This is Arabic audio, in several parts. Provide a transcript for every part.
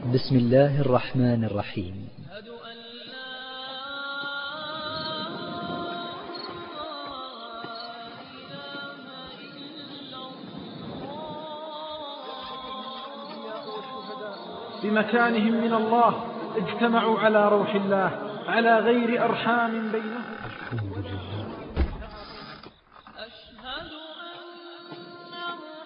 بسم الله الرحمن الرحيم. بمكانهم من الله اجتمعوا على روح الله على غير أرحام بينهم. الحمد لله. أشهد أن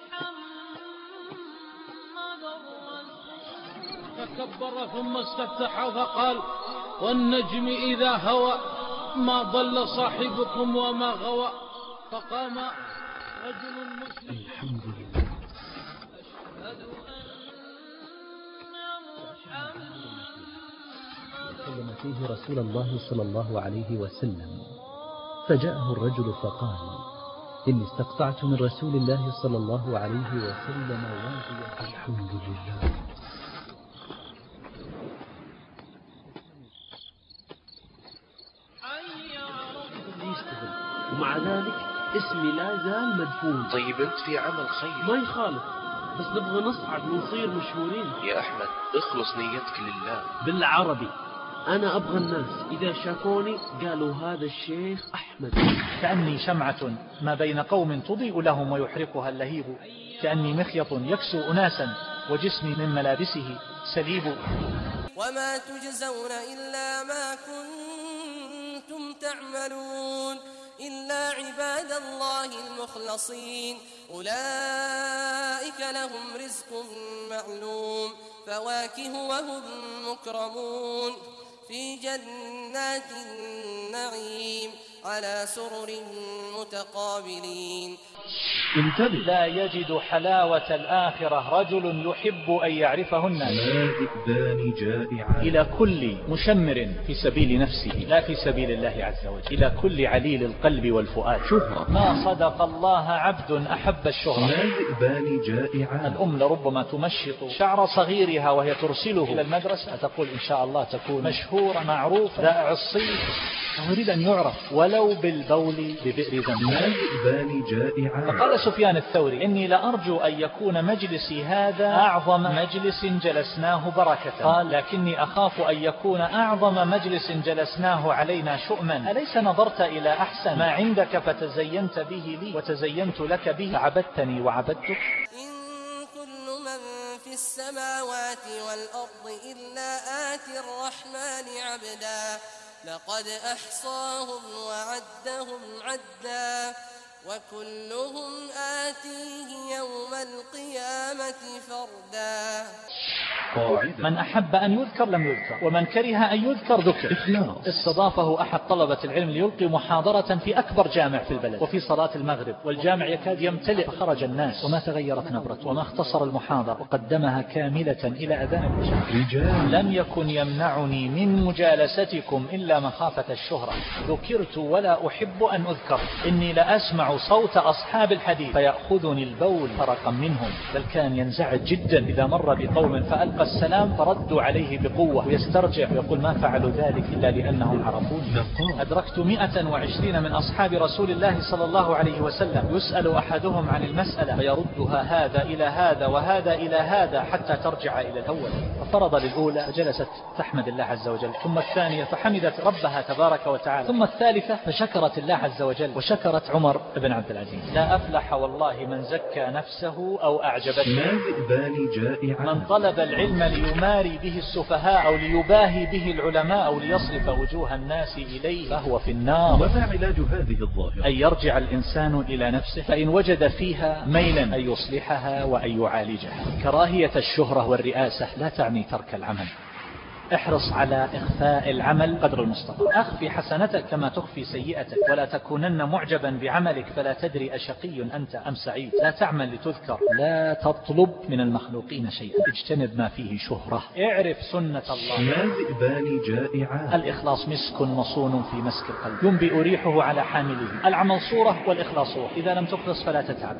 محمد رسول. فكبر ثم استفتح فقال والنجم إذا هوى ما ضل صاحبكم وما غوى. فقام رجل مسلم. الحمد لله. كلم فيه رسول الله صلى الله عليه وسلم، فجاءه الرجل فقال: إني استقطعت من رسول الله صلى الله عليه وسلم واديا. الحمد لله. ومع ذلك اسمي لا زال مدفون. طيب انت في عمل خير ما يخالف، بس نبغى نصعد ونصير مشهورين. يا أحمد اخلص نيتك لله. بالعربي أنا أبغى الناس إذا شافوني قالوا هذا الشيخ أحمد. كأني شمعة ما بين قوم تضيء لهم ويحرقها اللهيب، كأني مخيط يكسو أناسا وجسمي من ملابسه سليب. وما تجزون إلا ما كنتم تعملون إلا عباد الله المخلصين أولئك لهم رزق معلوم فواكه وهم مكرمون في جنات النعيم على سرر متقابلين. انتبه، لا يجد حلاوة الآخرة رجل يحب أن يعرفه الناس. ذئبان جائعان. إلى كل مشمر في سبيل نفسه لا في سبيل الله عز وجل، إلى كل عليل القلب والفؤاد شهرة. ما صدق الله عبد أحب الشهرة. ذئبان جائعان. الأم لربما تمشط شعر صغيرها وهي ترسله إلى المدرسة، تقول إن شاء الله تكون مشهورة معروفة ذائع الصيت، أريد أن يعرف ولو بالبول ببئر زمزم. ذئبان جائعان. فقال سفيان الثوري: إني لأرجو أن يكون مجلسي هذا أعظم مجلس جلسناه بركة. قال: لكني أخاف أن يكون أعظم مجلس جلسناه علينا شؤما. أليس نظرت إلى أحسن ما عندك فتزينت به لي وتزينت لك به فعبدتني وعبدتك؟ إن كل من في السماوات والأرض إلا آتي الرحمن عبدا لقد أحصاهم وعدهم عدا وكلهم آتيه يوم القيامة فردا. من أحب أن يذكر لم يذكر، ومن كره أن يذكر ذكر. استضافه أحد طلبة العلم ليلقي محاضرة في أكبر جامع في البلد وفي صلاة المغرب، والجامع يكاد يمتلئ، فخرج الناس وما تغيرت نبرته وما اختصر المحاضرة وقدمها كاملة إلى أذان العشاء. لم يكن يمنعني من مجالستكم إلا مخافة الشهرة. ذكرت ولا أحب أن أذكر. إني لأسمع صوت أصحاب الحديث فيأخذني البول فرقا منهم، بل كان ينزعج جدا إذا مر بقوم فألقى السلام فردوا عليه بقوة ويسترجع ويقول ما فعلوا ذلك إلا لأنهم عرفوني. أدركت 120 من أصحاب رسول الله صلى الله عليه وسلم يسأل أحدهم عن المسألة فيردها هذا إلى هذا وهذا إلى هذا حتى ترجع إلى الأول. ففرض للأولى فجلست تحمد الله عز وجل، ثم الثانية فحمدت ربها تبارك وتعالى، ثم الثالثة فشكرت الله عز وجل وشكرت عمر بن عبد العزيز. لا أفلح والله من زكى نفسه أو أعجبته. من طلب العلم ليماري به السفهاء أو ليباهي به العلماء أو ليصرف وجوه الناس إليه فهو في النار. وما علاج هذه الظاهرة؟ أن يرجع الإنسان إلى نفسه، فإن وجد فيها ميلا أن يصلحها وأن يعالجها. كراهية الشهرة والرئاسة لا تعني ترك العمل. احرص على إخفاء العمل قدر المستطاع. أخفي حسنتك كما تخفي سيئتك، ولا تكونن معجبا بعملك فلا تدري أشقي أنت أم سعيد. لا تعمل لتذكر، لا تطلب من المخلوقين شيئا، اجتنب ما فيه شهرة. اعرف سنة الله. ذئبان جائعان. الإخلاص مسك مصون في مسك القلب ينبئ ريحه على حامله. العمل صورة والإخلاص صورة، إذا لم تخلص فلا تتعب.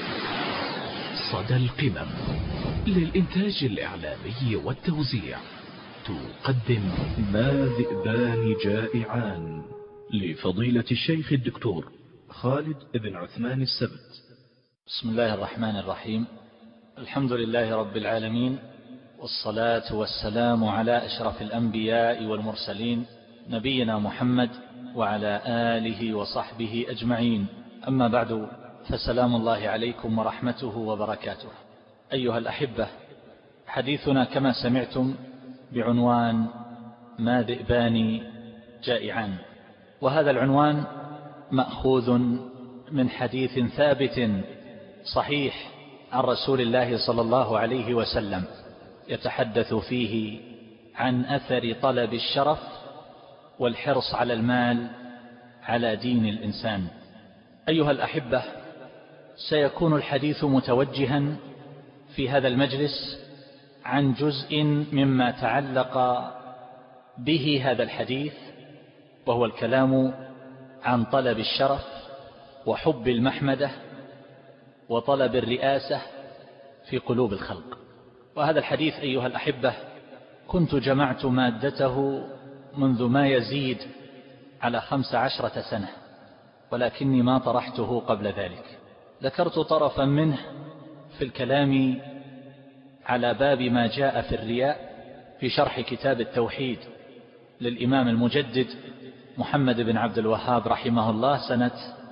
صدى القمم للإنتاج الإعلامي والتوزيع تقدم ما ذئبان جائعان لفضيلة الشيخ الدكتور خالد بن عثمان السبت. بسم الله الرحمن الرحيم. الحمد لله رب العالمين، والصلاة والسلام على أشرف الأنبياء والمرسلين نبينا محمد وعلى آله وصحبه أجمعين. أما بعد، فسلام الله عليكم ورحمته وبركاته. أيها الأحبة، حديثنا كما سمعتم بعنوان ما ذئبان جائعان، وهذا العنوان مأخوذ من حديث ثابت صحيح عن رسول الله صلى الله عليه وسلم يتحدث فيه عن أثر طلب الشرف والحرص على المال على دين الإنسان. أيها الأحبة، سيكون الحديث متوجها في هذا المجلس عن جزء مما تعلق به هذا الحديث، وهو الكلام عن طلب الشرف وحب المحمدة وطلب الرئاسة في قلوب الخلق. وهذا الحديث أيها الأحبة كنت جمعت مادته منذ ما يزيد على 15 سنة، ولكني ما طرحته قبل ذلك. ذكرت طرفا منه في الكلام على باب ما جاء في الرياء في شرح كتاب التوحيد للإمام المجدد محمد بن عبد الوهاب رحمه الله سنة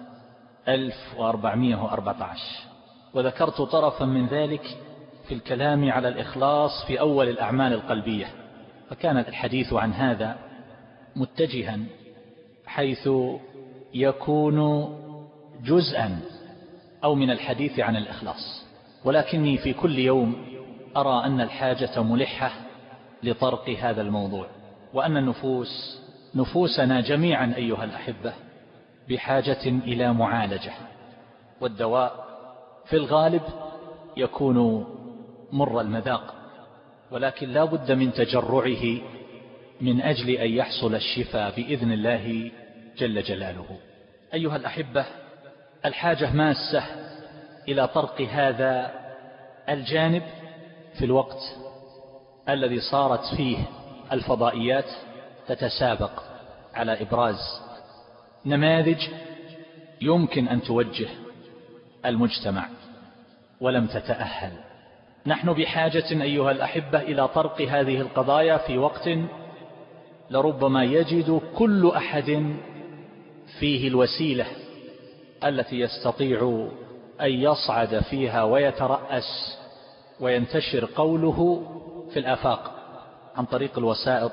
1414، وذكرت طرفا من ذلك في الكلام على الإخلاص في أول الأعمال القلبية، فكان الحديث عن هذا متجها حيث يكون جزءا أو من الحديث عن الإخلاص. ولكني في كل يوم أرى أن الحاجة ملحة لطرق هذا الموضوع، وأن نفوسنا جميعا أيها الأحبة بحاجة إلى معالجة، والدواء في الغالب يكون مر المذاق، ولكن لا بد من تجرعه من أجل أن يحصل الشفاء بإذن الله جل جلاله. أيها الأحبة، الحاجة ماسة إلى طرق هذا الجانب في الوقت الذي صارت فيه الفضائيات تتسابق على إبراز نماذج يمكن أن توجه المجتمع، ولم تتأهل. نحن بحاجة أيها الأحبة إلى طرق هذه القضايا في وقت لربما يجد كل أحد فيه الوسيلة التي يستطيع أن يصعد فيها ويترأس وينتشر قوله في الآفاق عن طريق الوسائط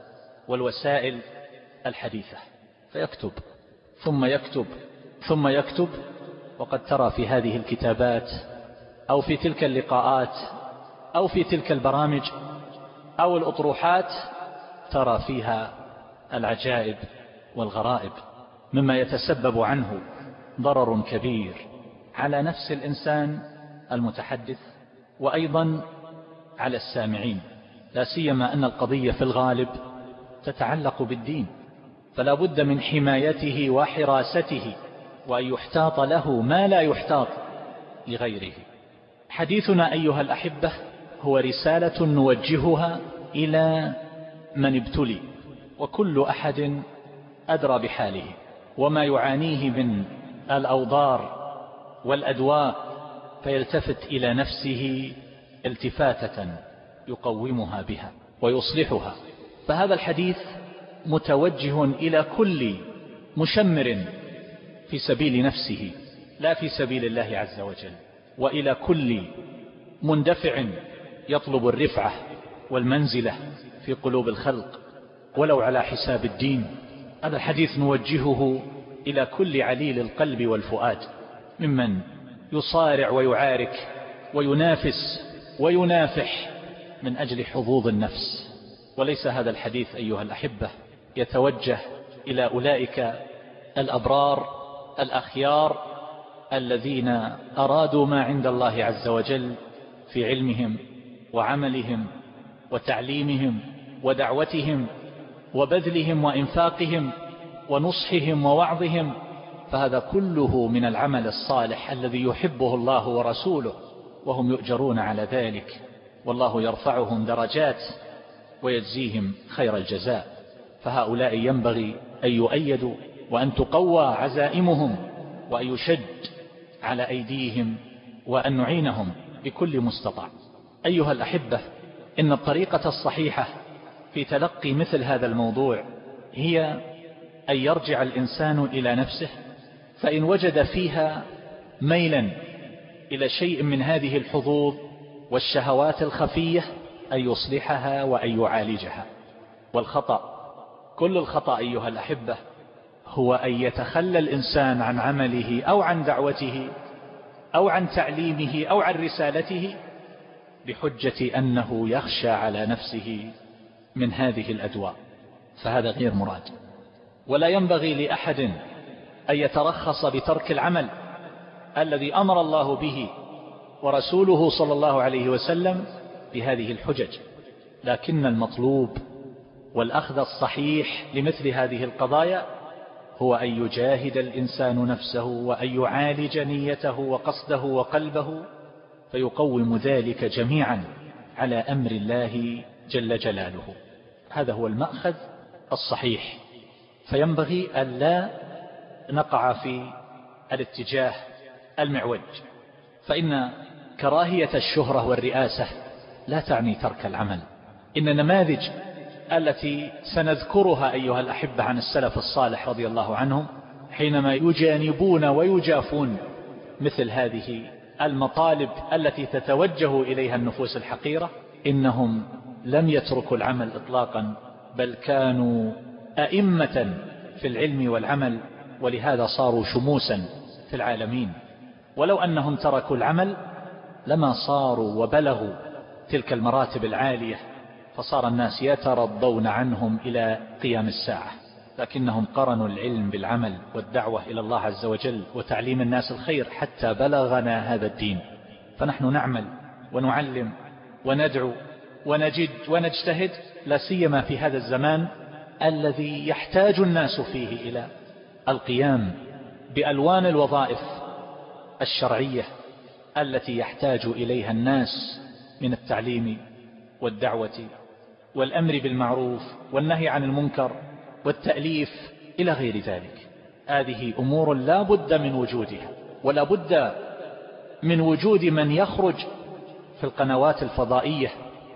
والوسائل الحديثة، فيكتب ثم يكتب ثم يكتب. وقد ترى في هذه الكتابات أو في تلك اللقاءات أو في تلك البرامج أو الأطروحات ترى فيها العجائب والغرائب، مما يتسبب عنه ضرر كبير على نفس الإنسان المتحدث وأيضا على السامعين، لا سيما أن القضية في الغالب تتعلق بالدين، فلا بد من حمايته وحراسته، وأن يحتاط له ما لا يحتاط لغيره. حديثنا أيها الأحبة هو رسالة نوجهها إلى من ابتلي، وكل أحد أدرى بحاله وما يعانيه من الأوضار والأدواء، فيلتفت إلى نفسه التفاتة يقومها بها ويصلحها. فهذا الحديث متوجه إلى كل مشمر في سبيل نفسه لا في سبيل الله عز وجل، وإلى كل مندفع يطلب الرفعة والمنزلة في قلوب الخلق ولو على حساب الدين. هذا الحديث نوجهه إلى كل عليل القلب والفؤاد ممن يصارع ويعارك وينافس وينافح من أجل حظوظ النفس. وليس هذا الحديث أيها الأحبة يتوجه إلى أولئك الأبرار الأخيار الذين أرادوا ما عند الله عز وجل في علمهم وعملهم وتعليمهم ودعوتهم وبذلهم وإنفاقهم ونصحهم ووعظهم، فهذا كله من العمل الصالح الذي يحبه الله ورسوله، وهم يؤجرون على ذلك، والله يرفعهم درجات ويجزيهم خير الجزاء. فهؤلاء ينبغي أن يؤيدوا وأن تقوى عزائمهم وأن يشد على أيديهم وأن نعينهم بكل مستطاع. أيها الأحبة، إن الطريقة الصحيحة في تلقي مثل هذا الموضوع هي أن يرجع الإنسان إلى نفسه، فإن وجد فيها ميلا إلى شيء من هذه الحظوظ والشهوات الخفية أن يصلحها وأن يعالجها. والخطأ، كل الخطأ أيها الأحبة، هو أن يتخلى الإنسان عن عمله أو عن دعوته أو عن تعليمه أو عن رسالته بحجة أنه يخشى على نفسه من هذه الأدواء، فهذا غير مراد. ولا ينبغي لأحد أن يترخص بترك العمل الذي أمر الله به ورسوله صلى الله عليه وسلم بهذه الحجج، لكن المطلوب والأخذ الصحيح لمثل هذه القضايا هو أن يجاهد الإنسان نفسه وأن يعالج نيته وقصده وقلبه، فيقوم ذلك جميعا على أمر الله جل جلاله. هذا هو المأخذ الصحيح. فينبغي أن لا نقع في الاتجاه المعوج، فإن كراهية الشهرة والرئاسة لا تعني ترك العمل. إن النماذج التي سنذكرها أيها الأحبة عن السلف الصالح رضي الله عنهم حينما يجانبون ويجافون مثل هذه المطالب التي تتوجه إليها النفوس الحقيرة، إنهم لم يتركوا العمل إطلاقا، بل كانوا أئمة في العلم والعمل، ولهذا صاروا شموسا في العالمين. ولو أنهم تركوا العمل لما صاروا وبلغوا تلك المراتب العالية، فصار الناس يترضون عنهم إلى قيام الساعة، لكنهم قرنوا العلم بالعمل والدعوة إلى الله عز وجل وتعليم الناس الخير حتى بلغنا هذا الدين. فنحن نعمل ونعلم وندعو ونجد ونجتهد، لا سيما في هذا الزمان الذي يحتاج الناس فيه إلى القيام بألوان الوظائف الشرعية التي يحتاج إليها الناس من التعليم والدعوة والأمر بالمعروف والنهي عن المنكر والتأليف إلى غير ذلك. هذه أمور لا بد من وجودها، ولا بد من وجود من يخرج في القنوات الفضائية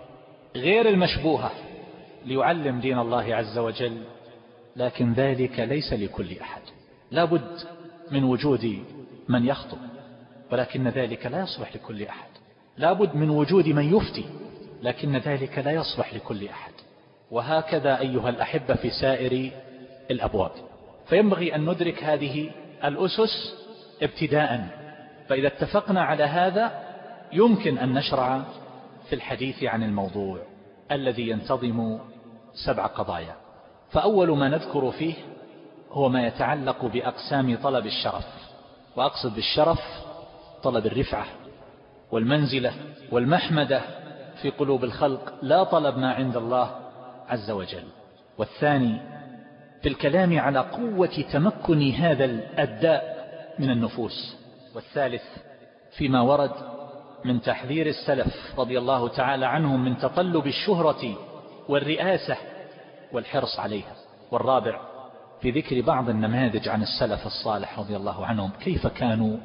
غير المشبوهة ليعلم دين الله عز وجل، لكن ذلك ليس لكل أحد. لا بد من وجود من يخطب، ولكن ذلك لا يصلح لكل أحد. لا بد من وجود من يفتي، لكن ذلك لا يصلح لكل أحد. وهكذا أيها الأحبة في سائر الأبواب. فينبغي أن ندرك هذه الأسس ابتداء، فإذا اتفقنا على هذا يمكن أن نشرع في الحديث عن الموضوع الذي ينتظم 7 قضايا. فأول ما نذكر فيه هو ما يتعلق بأقسام طلب الشرف، وأقصد بالشرف طلب الرفعة والمنزلة والمحمدة في قلوب الخلق، لا طلب ما عند الله عز وجل. والثاني في الكلام على قوة تمكن هذا الداء من النفوس. والثالث فيما ورد من تحذير السلف رضي الله تعالى عنهم من تطلب الشهرة والرئاسة والحرص عليها. والرابع في ذكر بعض النماذج عن السلف الصالح رضي الله عنهم كيف كانوا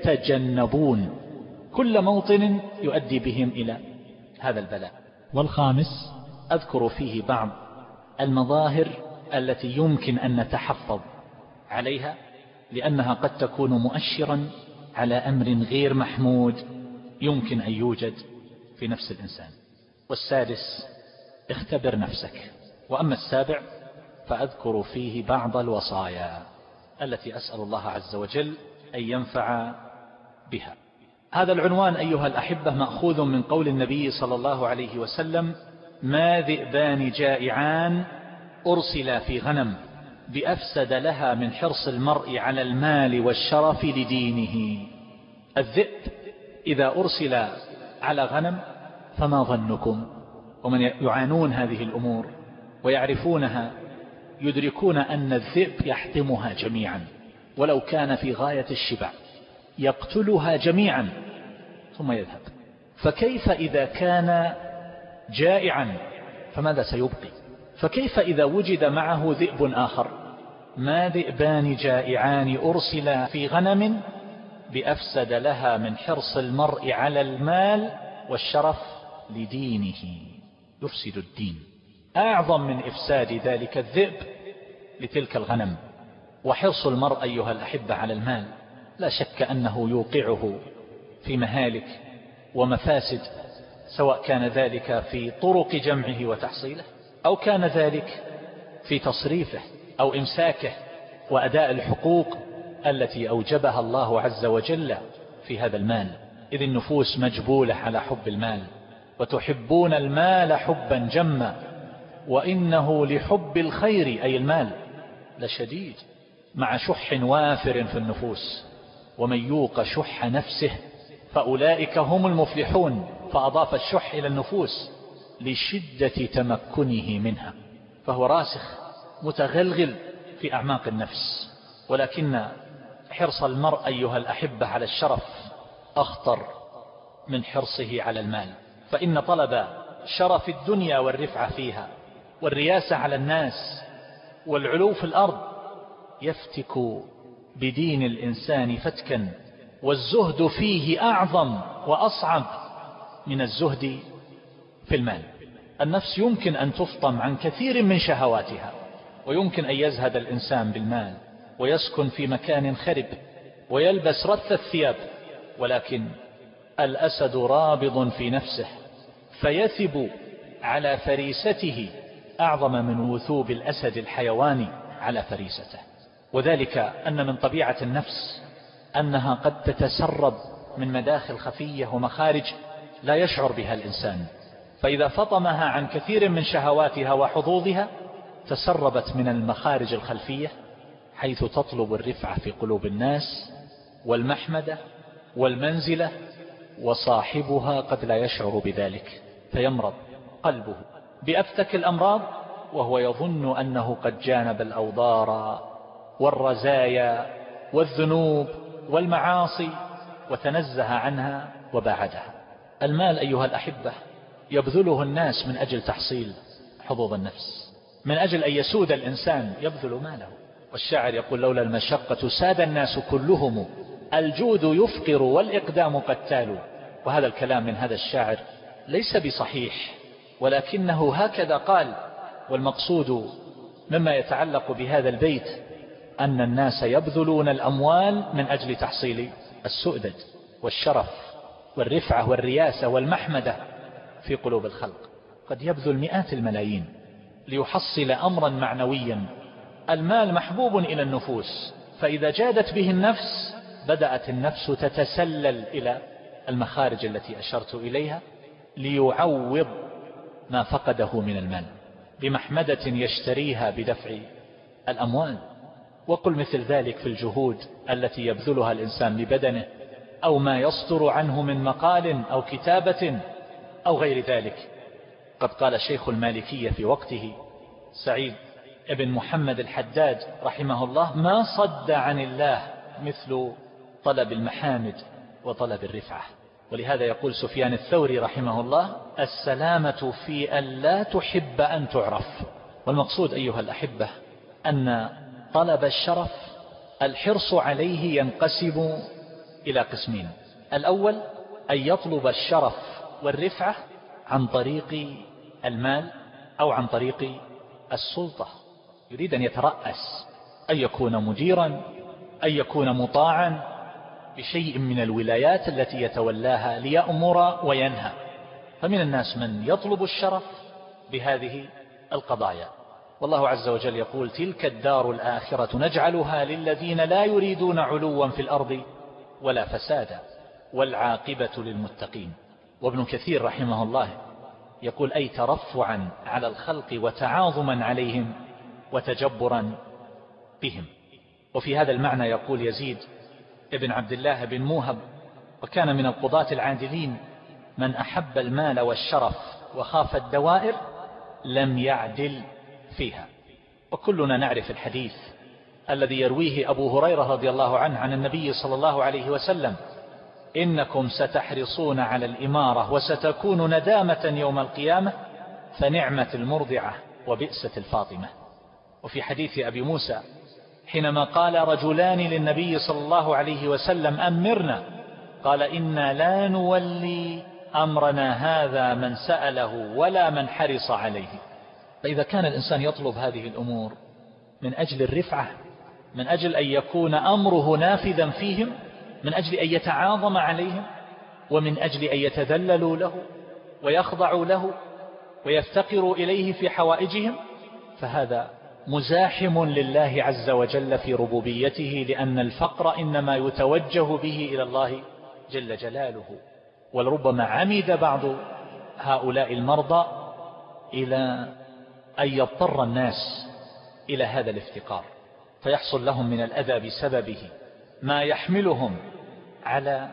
يتجنبون كل موطن يؤدي بهم إلى هذا البلاء. والخامس أذكر فيه بعض المظاهر التي يمكن أن نتحفظ عليها، لأنها قد تكون مؤشرا على أمر غير محمود يمكن أن يوجد في نفس الإنسان. والسادس اختبر نفسك. وأما السابع فأذكر فيه بعض الوصايا التي أسأل الله عز وجل أن ينفع بها. هذا العنوان أيها الأحبة مأخوذ من قول النبي صلى الله عليه وسلم: ما ذئبان جائعان أرسلا في غنم بأفسد لها من حرص المرء على المال والشرف لدينه. الذئب إذا أرسل على غنم فما ظنكم؟ ومن يعانون هذه الأمور ويعرفونها يدركون أن الذئب يحطمها جميعا، ولو كان في غاية الشبع يقتلها جميعا ثم يذهب. فكيف إذا كان جائعا فماذا سيبقي؟ فكيف إذا وجد معه ذئب آخر؟ ما ذئبان جائعان أرسلا في غنم بأفسد لها من حرص المرء على المال والشرف لدينه. يفسد الدين. أعظم من إفساد ذلك الذئب لتلك الغنم. وحرص المرء أيها الأحبة على المال لا شك أنه يوقعه في مهالك ومفاسد، سواء كان ذلك في طرق جمعه وتحصيله، أو كان ذلك في تصريفه أو إمساكه وأداء الحقوق التي أوجبها الله عز وجل في هذا المال. إذ النفوس مجبولة على حب المال، وتحبون المال حبا جما وإنه لحب الخير أي المال لشديد، مع شح وافر في النفوس. ومن يوق شح نفسه فأولئك هم المفلحون. فأضاف الشح إلى النفوس لشدة تمكنه منها، فهو راسخ متغلغل في أعماق النفس. ولكن حرص المرء أيها الأحبة على الشرف أخطر من حرصه على المال، فإن طلب شرف الدنيا والرفعة فيها والرياسة على الناس والعلو في الأرض يفتك بدين الإنسان فتكا، والزهد فيه أعظم وأصعب من الزهد في المال. النفس يمكن أن تفطم عن كثير من شهواتها، ويمكن أن يزهد الإنسان بالمال ويسكن في مكان خرب ويلبس رث الثياب، ولكن الأسد رابض في نفسه فيثب على فريسته أعظم من وثوب الأسد الحيواني على فريسته. وذلك أن من طبيعة النفس أنها قد تتسرب من مداخل خفية ومخارج لا يشعر بها الإنسان، فإذا فطمها عن كثير من شهواتها وحظوظها تسربت من المخارج الخلفية، حيث تطلب الرفعة في قلوب الناس والمحمدة والمنزلة، وصاحبها قد لا يشعر بذلك فيمرض قلبه بأفتك الأمراض وهو يظن أنه قد جانب الأوضار والرزايا والذنوب والمعاصي وتنزه عنها وباعدها. المال أيها الأحبة يبذله الناس من أجل تحصيل حظوظ النفس، من أجل أن يسود الإنسان يبذل ماله. والشاعر يقول: لولا المشقة ساد الناس كلهم، الجود يفقر والإقدام قتال. وهذا الكلام من هذا الشاعر ليس بصحيح، ولكنه هكذا قال. والمقصود مما يتعلق بهذا البيت أن الناس يبذلون الأموال من أجل تحصيل السؤدد والشرف والرفعة والرياسة والمحمدة في قلوب الخلق. قد يبذل مئات الملايين ليحصل أمرا معنويا. المال محبوب إلى النفوس، فإذا جادت به النفس بدأت النفس تتسلل إلى المخارج التي أشرت إليها ليعوض ما فقده من المال بمحمدة يشتريها بدفع الأموال. وقل مثل ذلك في الجهود التي يبذلها الإنسان لبدنه أو ما يصدر عنه من مقال أو كتابة أو غير ذلك. قد قال شيخ المالكية في وقته سعيد ابن محمد الحداد رحمه الله: ما صد عن الله مثل طلب المحامد وطلب الرفعة. ولهذا يقول سفيان الثوري رحمه الله: السلامة في أن لا تحب أن تعرف. والمقصود أيها الأحبة أن طلب الشرف الحرص عليه ينقسم إلى قسمين: الأول أن يطلب الشرف والرفعة عن طريق المال أو عن طريق السلطة، يريد أن يترأس، أن يكون مديرا، أن يكون مطاعا بشيء من الولايات التي يتولاها ليأمر وينهى. فمن الناس من يطلب الشرف بهذه القضايا. والله عز وجل يقول: تلك الدار الآخرة نجعلها للذين لا يريدون علوا في الأرض ولا فسادا والعاقبة للمتقين. وابن كثير رحمه الله يقول: أي ترفعا على الخلق وتعاظما عليهم وتجبرا بهم. وفي هذا المعنى يقول يزيد ابن عبد الله بن موهب، وكان من القضاة العادلين: من أحب المال والشرف وخاف الدوائر لم يعدل فيها. وكلنا نعرف الحديث الذي يرويه أبو هريرة رضي الله عنه عن النبي صلى الله عليه وسلم: إنكم ستحرصون على الإمارة وستكون ندامة يوم القيامة، فنعمة المرضعة وبئسة الفاطمة. وفي حديث أبي موسى حينما قال رجلان للنبي صلى الله عليه وسلم: أمرنا، قال: إنا لا نولي أمرنا هذا من سأله ولا من حرص عليه. فإذا كان الإنسان يطلب هذه الأمور من أجل الرفعة، من أجل أن يكون أمره نافذا فيهم، من أجل أن يتعاظم عليهم، ومن أجل أن يتذللوا له ويخضعوا له ويفتقروا إليه في حوائجهم، فهذا مزاحم لله عز وجل في ربوبيته، لأن الفقر إنما يتوجه به إلى الله جل جلاله. ولربما عمد بعض هؤلاء المرضى إلى أن يضطر الناس إلى هذا الافتقار، فيحصل لهم من الأذى بسببه ما يحملهم على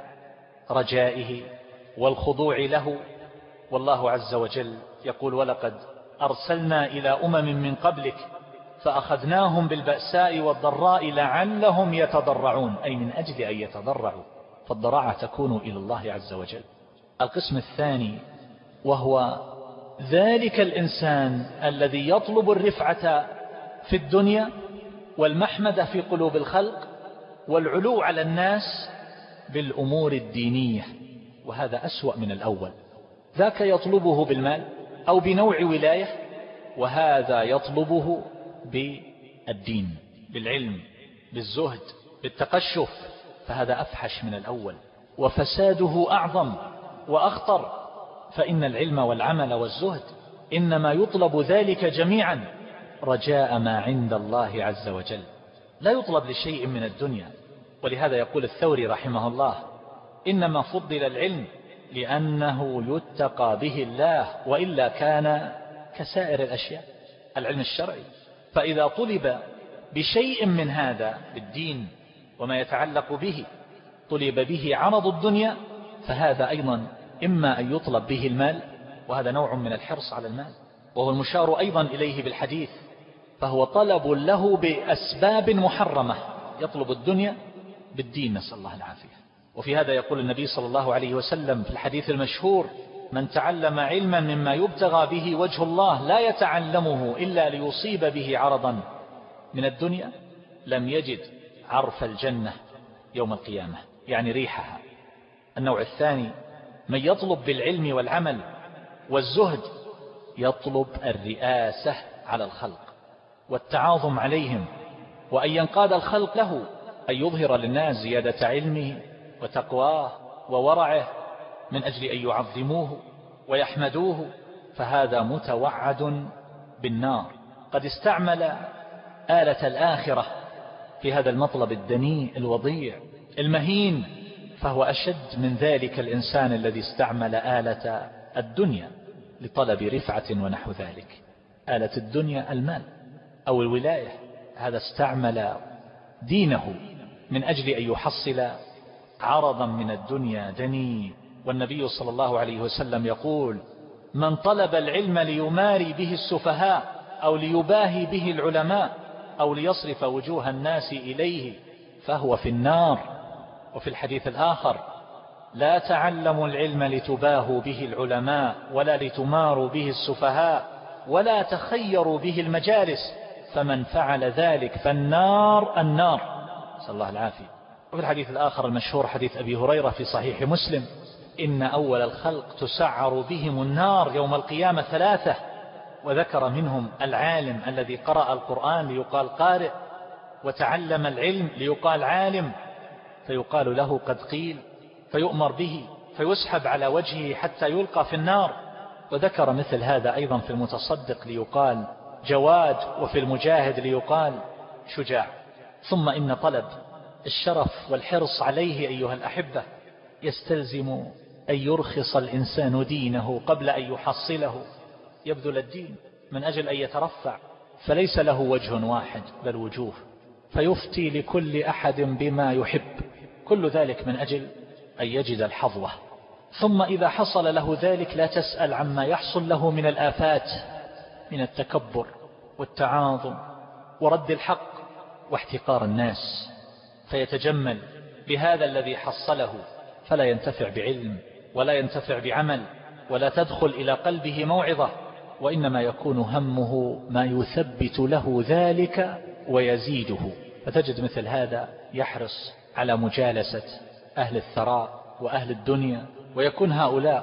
رجائه والخضوع له. والله عز وجل يقول: ولقد أرسلنا إلى أمم من قبلك فأخذناهم بالبأساء والضراء لعلهم يتضرعون، أي من أجل أن يتضرعوا، فالضراعة تكون إلى الله عز وجل. القسم الثاني وهو ذلك الإنسان الذي يطلب الرفعة في الدنيا والمحمد في قلوب الخلق والعلو على الناس بالأمور الدينية، وهذا أسوأ من الأول. ذاك يطلبه بالمال أو بنوع ولاية، وهذا يطلبه بالدين، بالعلم، بالزهد، بالتقشف، فهذا أفحش من الأول وفساده أعظم وأخطر. فإن العلم والعمل والزهد إنما يطلب ذلك جميعا رجاء ما عند الله عز وجل، لا يطلب لشيء من الدنيا. ولهذا يقول الثوري رحمه الله: إنما فضل العلم لأنه يتقى به الله، وإلا كان كسائر الأشياء، العلم الشرعي. فإذا طلب بشيء من هذا بالدين وما يتعلق به طلب به عرض الدنيا، فهذا أيضا إما أن يطلب به المال، وهذا نوع من الحرص على المال، وهو المشار أيضا إليه بالحديث، فهو طلب له بأسباب محرمة، يطلب الدنيا بالدين، نسأل الله العافية. وفي هذا يقول النبي صلى الله عليه وسلم في الحديث المشهور: من تعلم علما مما يبتغى به وجه الله لا يتعلمه إلا ليصيب به عرضا من الدنيا لم يجد عرف الجنة يوم القيامة، يعني ريحها. النوع الثاني من يطلب بالعلم والعمل والزهد يطلب الرئاسة على الخلق والتعاظم عليهم، وأن ينقاد الخلق له، أن يظهر للناس زيادة علمه وتقواه وورعه من أجل أن يعظموه ويحمدوه، فهذا متوعد بالنار. قد استعمل آلة الآخرة في هذا المطلب الدنيء الوضيع المهين، فهو أشد من ذلك الإنسان الذي استعمل آلة الدنيا لطلب رفعة ونحو ذلك. آلة الدنيا المال أو الولاية، هذا استعمل دينه من أجل أن يحصل عرضا من الدنيا دني. والنبي صلى الله عليه وسلم يقول: من طلب العلم ليماري به السفهاء أو ليباهي به العلماء أو ليصرف وجوه الناس إليه فهو في النار. وفي الحديث الآخر: لا تعلموا العلم لتباهوا به العلماء ولا لتماروا به السفهاء ولا تخيروا به المجالس، فمن فعل ذلك فالنار النار، نسأل الله العافية. وفي الحديث الآخر المشهور حديث أبي هريرة في صحيح مسلم: إن أول الخلق تسعر بهم النار يوم القيامة 3، وذكر منهم العالم الذي قرأ القرآن ليقال قارئ، وتعلم العلم ليقال عالم، فيقال له قد قيل، فيؤمر به فيسحب على وجهه حتى يلقى في النار. وذكر مثل هذا أيضا في المتصدق ليقال جواد، وفي المجاهد ليقال شجاع. ثم إن طلب الشرف والحرص عليه أيها الأحبة يستلزم أن يرخص الإنسان دينه قبل أن يحصله، يبذل الدين من أجل أن يترفع، فليس له وجه واحد بل وجوه، فيفتي لكل أحد بما يحب، كل ذلك من أجل أن يجد الحظوة. ثم إذا حصل له ذلك لا تسأل عما يحصل له من الآفات، من التكبر والتعاظم ورد الحق واحتقار الناس، فيتجمل بهذا الذي حصله، فلا ينتفع بعلم ولا ينتفع بعمل ولا تدخل إلى قلبه موعظة، وإنما يكون همه ما يثبت له ذلك ويزيده. فتجد مثل هذا يحرص على مجالسة أهل الثراء وأهل الدنيا، ويكون هؤلاء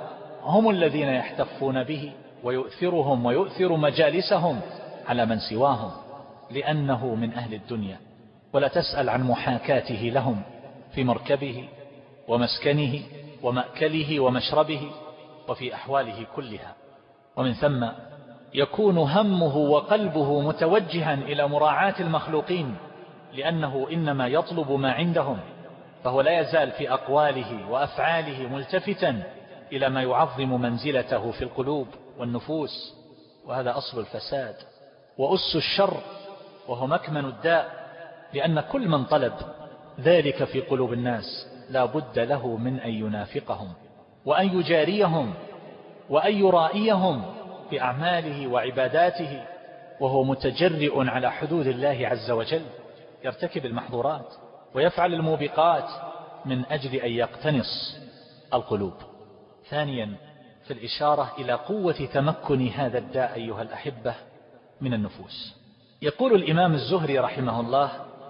هم الذين يحتفون به ويؤثرهم ويؤثر مجالسهم على من سواهم، لأنه من أهل الدنيا. ولا تسأل عن محاكاته لهم في مركبه ومسكنه ومأكله ومشربه وفي أحواله كلها. ومن ثم يكون همه وقلبه متوجها إلى مراعاة المخلوقين، لأنه إنما يطلب ما عندهم، فهو لا يزال في أقواله وأفعاله ملتفتا إلى ما يعظم منزلته في القلوب والنفوس. وهذا أصل الفساد وأس الشر، وهو مكمن الداء، لأن كل من طلب ذلك في قلوب الناس لا بد له من أن ينافقهم وأن يجاريهم وأن يرائيهم في أعماله وعباداته، وهو متجرئ على حدود الله عز وجل، يرتكب المحظورات ويفعل الموبقات من أجل أن يقتنص القلوب. ثانيا في الإشارة إلى قوة تمكن هذا الداء أيها الأحبة من النفوس. يقول الإمام الزهري رحمه الله: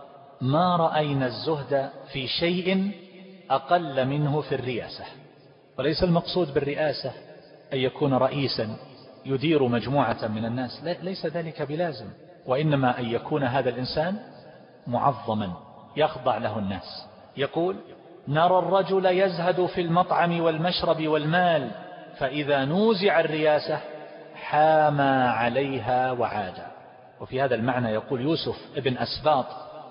ما رأينا الزهد في شيء أقل منه في الرياسة. وليس المقصود بالرئاسة أن يكون رئيسا يدير مجموعة من الناس، ليس ذلك بلازم، وإنما أن يكون هذا الإنسان معظما يخضع له الناس. يقول: نرى الرجل يزهد في المطعم والمشرب والمال، فإذا نوزع الرياسة حامى عليها وعادا. وفي هذا المعنى يقول يوسف ابن أسباط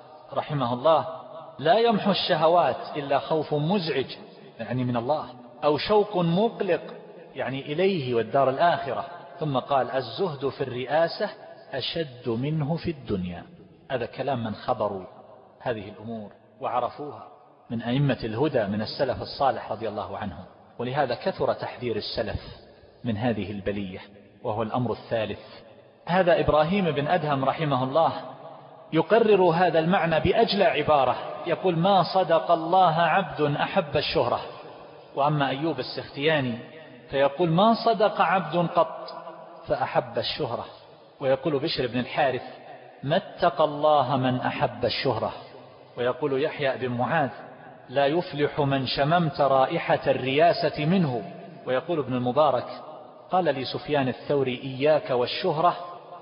رحمه الله: لا يمحو الشهوات إلا خوف مزعج، يعني من الله، أو شوق مقلق، يعني إليه والدار الآخرة. ثم قال: الزهد في الرئاسة أشد منه في الدنيا. هذا كلام من خبروا هذه الأمور وعرفوها من أئمة الهدى من السلف الصالح رضي الله عنهم. ولهذا كثر تحذير السلف من هذه البلية. وهو الأمر الثالث. هذا إبراهيم بن أدهم رحمه الله يقرر هذا المعنى بأجلى عبارة، يقول: ما صدق الله عبد أحب الشهرة. وأما أيوب السختياني فيقول: ما صدق عبد قط فأحب الشهرة. ويقول بشر بن الحارث: ما اتقى الله من أحب الشهرة. ويقول يحيى بن معاذ: لا يفلح من شممت رائحة الرياسة منه. ويقول ابن المبارك: قال لي سفيان الثوري: إياك والشهرة،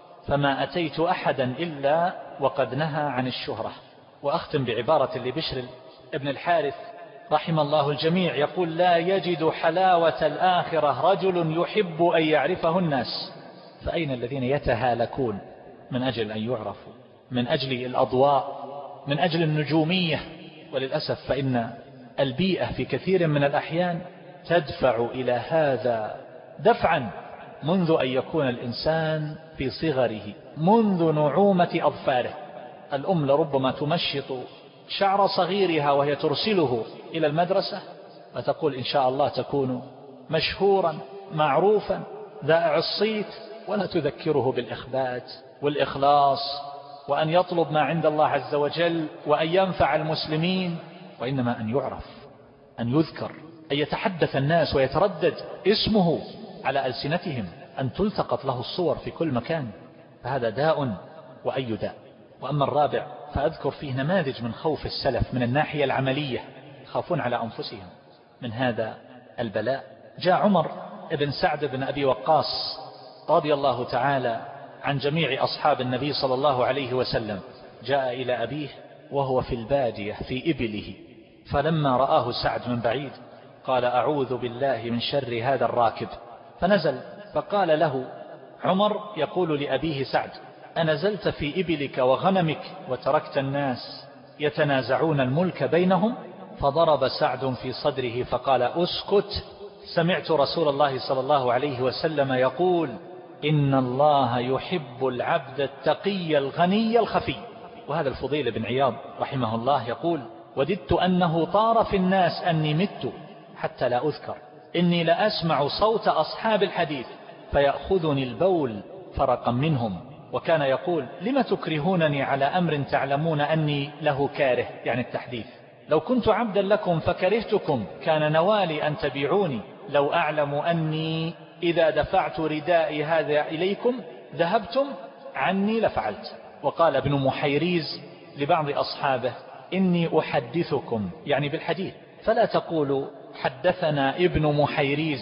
فما أتيت أحدا إلا وقد نهى عن الشهرة. وأختم بعبارة لبشر ابن الحارث رحم الله الجميع، يقول: لا يجد حلاوة الآخرة رجل يحب أن يعرفه الناس. فأين الذين يتهالكون من أجل أن يعرفوا، من أجل الأضواء، من أجل النجومية؟ وللأسف فإن البيئة في كثير من الأحيان تدفع إلى هذا دفعا منذ أن يكون الإنسان في صغره، منذ نعومة أظفاره. الأم لربما تمشط شعر صغيرها وهي ترسله إلى المدرسة وتقول: إن شاء الله تكون مشهورا معروفا ذائع الصيت، ولا تذكره بالإخبات والإخلاص وأن يطلب ما عند الله عز وجل وأن ينفع المسلمين، وإنما أن يعرف، أن يذكر، أن يتحدث الناس ويتردد اسمه على ألسنتهم، أن تلتقط له الصور في كل مكان. فهذا داء وأي داء. وأما الرابع فأذكر فيه نماذج من خوف السلف من الناحية العملية، يخافون على أنفسهم من هذا البلاء. جاء عمر بن سعد بن أبي وقاص رضي الله تعالى عن جميع أصحاب النبي صلى الله عليه وسلم، جاء إلى أبيه وهو في البادية في إبله، فلما رآه سعد من بعيد قال: أعوذ بالله من شر هذا الراكب. فنزل فقال له عمر يقول لأبيه سعد: أنزلت في إبلك وغنمك وتركت الناس يتنازعون الملك بينهم؟ فضرب سعد في صدره فقال: أسكت، سمعت رسول الله صلى الله عليه وسلم يقول: إن الله يحب العبد التقي الغني الخفي. وهذا الفضيل بن عياض رحمه الله يقول: وددت أنه طار في الناس أني مت حتى لا أذكر، إني لأسمع صوت أصحاب الحديث فيأخذني البول فرقا منهم. وكان يقول: لم تكرهونني على أمر تعلمون أني له كاره، يعني التحديث. لو كنت عبدا لكم فكرهتكم، كان نوالي أن تبيعوني. لو أعلم أني إذا دفعت ردائي هذا إليكم ذهبتم عني لفعلت. وقال ابن محيريز لبعض أصحابه: إني أحدثكم، يعني بالحديث، فلا تقولوا حدثنا ابن محيريز،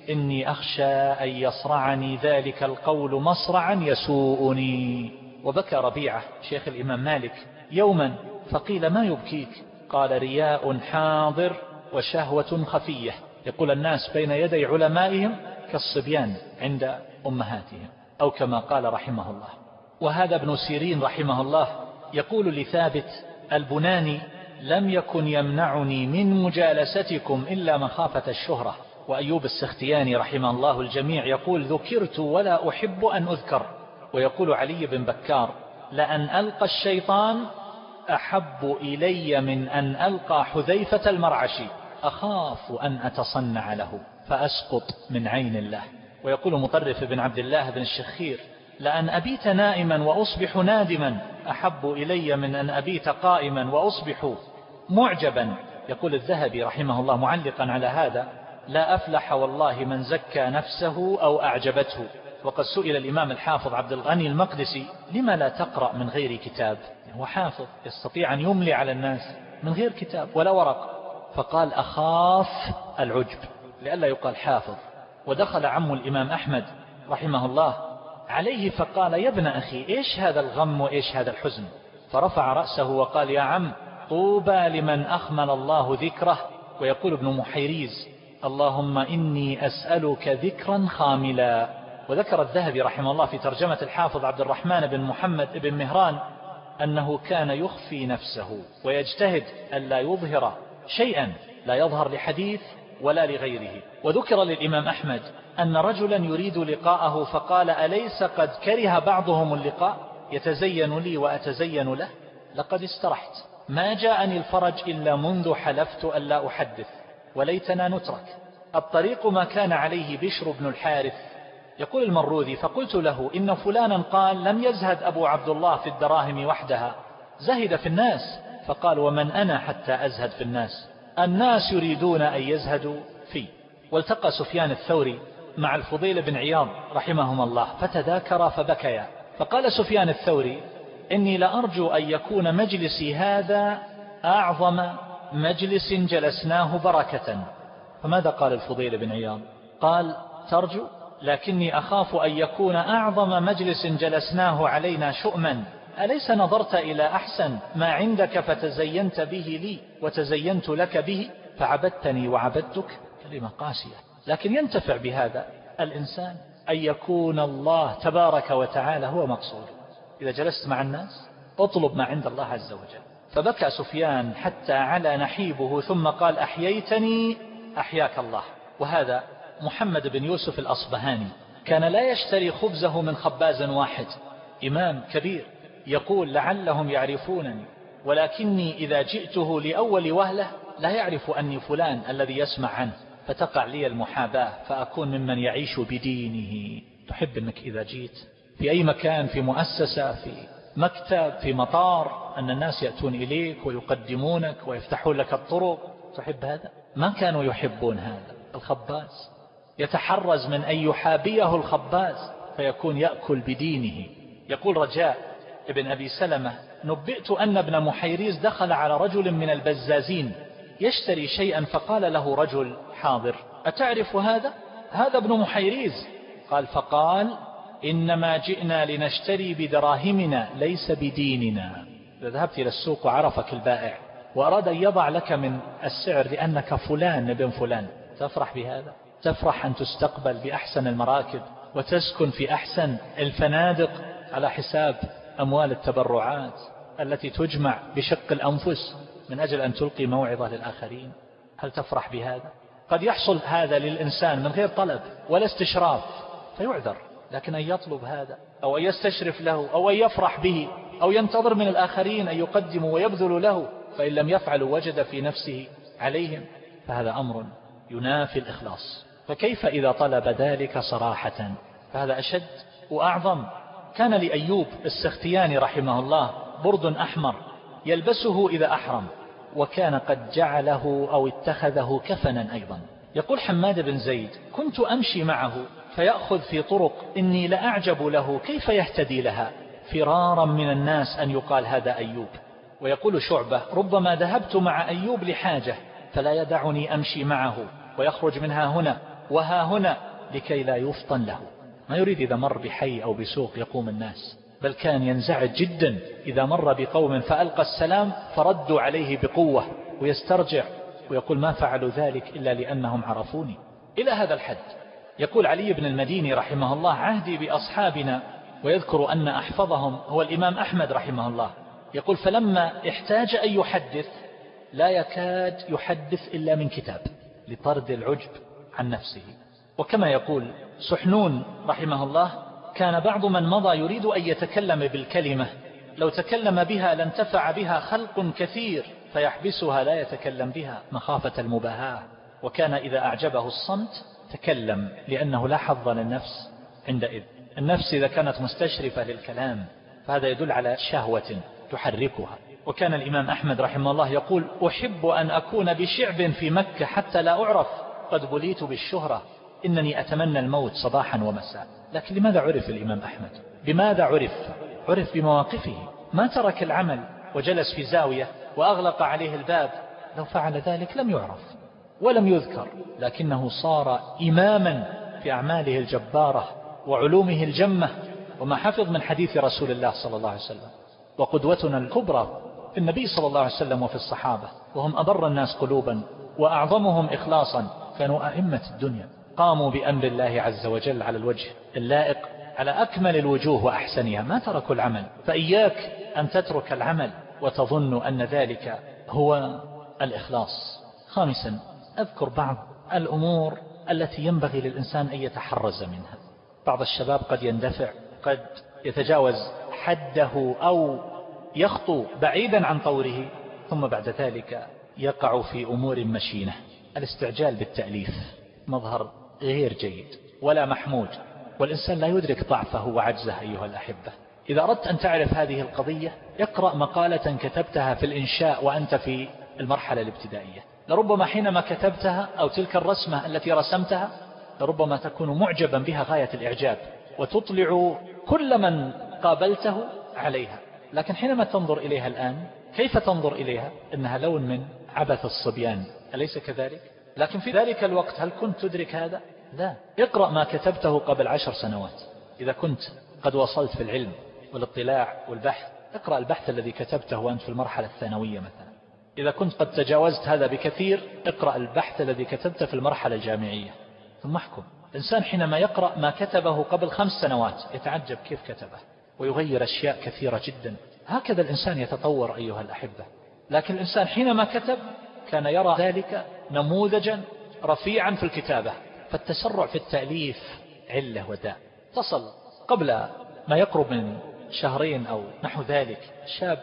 إني أخشى أن يصرعني ذلك القول مصرعا يسوءني. وبكى ربيعة شيخ الإمام مالك يوما فقيل ما يبكيك؟ قال رياء حاضر وشهوة خفية. يقول الناس بين يدي علمائهم كالصبيان عند أمهاتهم، أو كما قال رحمه الله. وهذا ابن سيرين رحمه الله يقول لثابت البناني: لم يكن يمنعني من مجالستكم إلا مخافة الشهرة. وأيوب السختياني رحمه الله الجميع يقول: ذكرت ولا أحب أن أذكر. ويقول علي بن بكار: لأن ألقى الشيطان أحب إلي من أن ألقى حذيفة المرعشي، أخاف أن أتصنع له فأسقط من عين الله. ويقول مطرف بن عبد الله بن الشخير: لأن أبيت نائما وأصبح نادما أحب إلي من أن أبيت قائما وأصبح معجبا. يقول الذهبي رحمه الله معلقا على هذا: لا أفلح والله من زكى نفسه أو أعجبته. وقد سئل الإمام الحافظ عبد الغني المقدسي: لما لا تقرأ من غير كتاب؟ هو حافظ يستطيع أن يملي على الناس من غير كتاب ولا ورق، فقال: أخاف العجب لئلا يقال حافظ. ودخل عم الإمام أحمد رحمه الله عليه فقال: يا ابن أخي، إيش هذا الغم وإيش هذا الحزن؟ فرفع رأسه وقال: يا عم، طوبى لمن أخمل الله ذكره. ويقول ابن محيريز: اللهم إني أسألك ذكرا خاملا. وذكر الذهبي رحمه الله في ترجمة الحافظ عبد الرحمن بن محمد بن مهران أنه كان يخفي نفسه ويجتهد ألا يظهر شيئا لا يظهر لحديث ولا لغيره. وذكر للإمام أحمد أن رجلا يريد لقاءه فقال: أليس قد كره بعضهم اللقاء؟ يتزين لي وأتزين له. لقد استرحت، ما جاءني الفرج إلا منذ حلفت ألا أحدث، وليتنا نترك. الطريق ما كان عليه بشر بن الحارث. يقول المروذي: فقلت له: إن فلانا قال لم يزهد أبو عبد الله في الدراهم وحدها، زهد في الناس. فقال: ومن أنا حتى أزهد في الناس؟ الناس يريدون أن يزهدوا في. والتقى سفيان الثوري مع الفضيل بن عياض رحمهما الله فتذاكرا فبكيا. فقال سفيان الثوري: إني لأرجو أن يكون مجلسي هذا أعظم مجلس جلسناه بركة. فماذا قال الفضيل بن عياض؟ قال: ترجو، لكني أخاف أن يكون أعظم مجلس جلسناه علينا شؤما. أليس نظرت إلى أحسن ما عندك فتزينت به لي وتزينت لك به، فعبدتني وعبدتك؟ كلمة قاسية، لكن ينتفع بهذا الإنسان أن يكون الله تبارك وتعالى هو مقصود. إذا جلست مع الناس اطلب ما عند الله عز وجل. فبكى سفيان حتى على نحيبه ثم قال: أحييتني أحياك الله. وهذا محمد بن يوسف الأصبهاني كان لا يشتري خبزه من خباز واحد، إمام كبير، يقول: لعلهم يعرفونني، ولكني إذا جئته لأول وهلة لا يعرف أني فلان الذي يسمع عنه، فتقع لي المحاباة فأكون ممن يعيش بدينه. تحب أنك إذا جيت في أي مكان، في مؤسسة، في مكتب، في مطار، أن الناس يأتون إليك ويقدمونك ويفتحون لك الطرق؟ تحب هذا؟ ما كانوا يحبون هذا. الخباز يتحرز من أن يحابيه الخباز فيكون يأكل بدينه. يقول رجاء ابن أبي سلمة: نبئت أن ابن محيريز دخل على رجل من البزازين يشتري شيئا، فقال له رجل حاضر: أتعرف هذا؟ هذا ابن محيريز. قال: فقال: إنما جئنا لنشتري بدراهمنا ليس بديننا. إذا ذهبت إلى السوق وعرفك البائع وأراد أن يضع لك من السعر لأنك فلان ابن فلان، تفرح بهذا؟ تفرح أن تستقبل بأحسن المراكب وتسكن في أحسن الفنادق على حساب أموال التبرعات التي تجمع بشق الأنفس من أجل أن تلقي موعظة للآخرين؟ هل تفرح بهذا؟ قد يحصل هذا للإنسان من غير طلب ولا استشراف فيعذر، لكن أن يطلب هذا أو أن يستشرف له أو أن يفرح به أو ينتظر من الآخرين أن يقدموا ويبذلوا له، فإن لم يفعلوا وجد في نفسه عليهم، فهذا أمر ينافي الإخلاص. فكيف إذا طلب ذلك صراحة؟ فهذا أشد وأعظم. كان لأيوب السختياني رحمه الله برد أحمر يلبسه إذا أحرم، وكان قد جعله أو اتخذه كفنا أيضا. يقول حماد بن زيد: كنت أمشي معه فيأخذ في طرق إني لأعجب له كيف يهتدي لها، فرارا من الناس أن يقال هذا أيوب. ويقول شعبة: ربما ذهبت مع أيوب لحاجة فلا يدعني أمشي معه، ويخرج منها هنا وها هنا لكي لا يفطن له. ما يريد إذا مر بحي أو بسوق يقوم الناس، بل كان ينزعج جدا إذا مر بقوم فألقى السلام فردوا عليه بقوة ويسترجع ويقول ما فعلوا ذلك إلا لأنهم عرفوني. إلى هذا الحد. يقول علي بن المديني رحمه الله عهدي بأصحابنا، ويذكر أن أحفظهم هو الإمام أحمد رحمه الله، يقول فلما احتاج أن يحدث لا يكاد يحدث إلا من كتاب لطرد العجب عن نفسه. وكما يقول سحنون رحمه الله كان بعض من مضى يريد أن يتكلم بالكلمة لو تكلم بها لانتفع بها خلق كثير فيحبسها لا يتكلم بها مخافة المباهاة، وكان إذا أعجبه الصمت تكلم لأنه لا حظ للنفس عندئذ. النفس إذا كانت مستشرفة للكلام فهذا يدل على شهوة تحركها. وكان الإمام أحمد رحمه الله يقول أحب أن أكون بشعب في مكة حتى لا أعرف قد بليت بالشهرة إنني أتمنى الموت صباحا ومساء. لكن لماذا عرف الإمام أحمد؟ بماذا عرف؟ عرف بمواقفه. ما ترك العمل وجلس في زاوية وأغلق عليه الباب، لو فعل ذلك لم يعرف ولم يذكر، لكنه صار إماما في أعماله الجبارة وعلومه الجمة وما حفظ من حديث رسول الله صلى الله عليه وسلم. وقدوتنا الكبرى في النبي صلى الله عليه وسلم وفي الصحابة، وهم أبر الناس قلوبا وأعظمهم إخلاصا، كانوا أئمة الدنيا قاموا بأمر الله عز وجل على الوجه اللائق على أكمل الوجوه وأحسنها، ما تركوا العمل. فإياك أن تترك العمل وتظن أن ذلك هو الإخلاص. خامسا أذكر بعض الأمور التي ينبغي للإنسان أن يتحرز منها. بعض الشباب قد يندفع، قد يتجاوز حده أو يخطو بعيدا عن طوره، ثم بعد ذلك يقع في أمور مشينة. الاستعجال بالتأليف مظهر غير جيد ولا محمود، والإنسان لا يدرك ضعفه وعجزه. أيها الأحبة، إذا أردت أن تعرف هذه القضية اقرأ مقالة كتبتها في الإنشاء وأنت في المرحلة الابتدائية. لربما حينما كتبتها أو تلك الرسمة التي رسمتها لربما تكون معجبا بها غاية الإعجاب وتطلع كل من قابلته عليها، لكن حينما تنظر إليها الآن كيف تنظر إليها؟ إنها لون من عبث الصبيان، أليس كذلك؟ لكن في ذلك الوقت هل كنت تدرك هذا؟ لا. اقرأ ما كتبته قبل 10 سنوات إذا كنت قد وصلت في العلم والاطلاع والبحث. اقرأ البحث الذي كتبته وأنت في المرحلة الثانوية مثلا. إذا كنت قد تجاوزت هذا بكثير اقرأ البحث الذي كتبته في المرحلة الجامعية، ثم احكم. الإنسان حينما يقرأ ما كتبه قبل 5 سنوات يتعجب كيف كتبه ويغير أشياء كثيرة جدا. هكذا الإنسان يتطور أيها الأحبة. لكن الإنسان حينما كتب كان يرى ذلك نموذجا رفيعا في الكتابة. فالتسرع في التأليف علة وداء. تصل قبل ما يقرب من 2 أو نحو ذلك شاب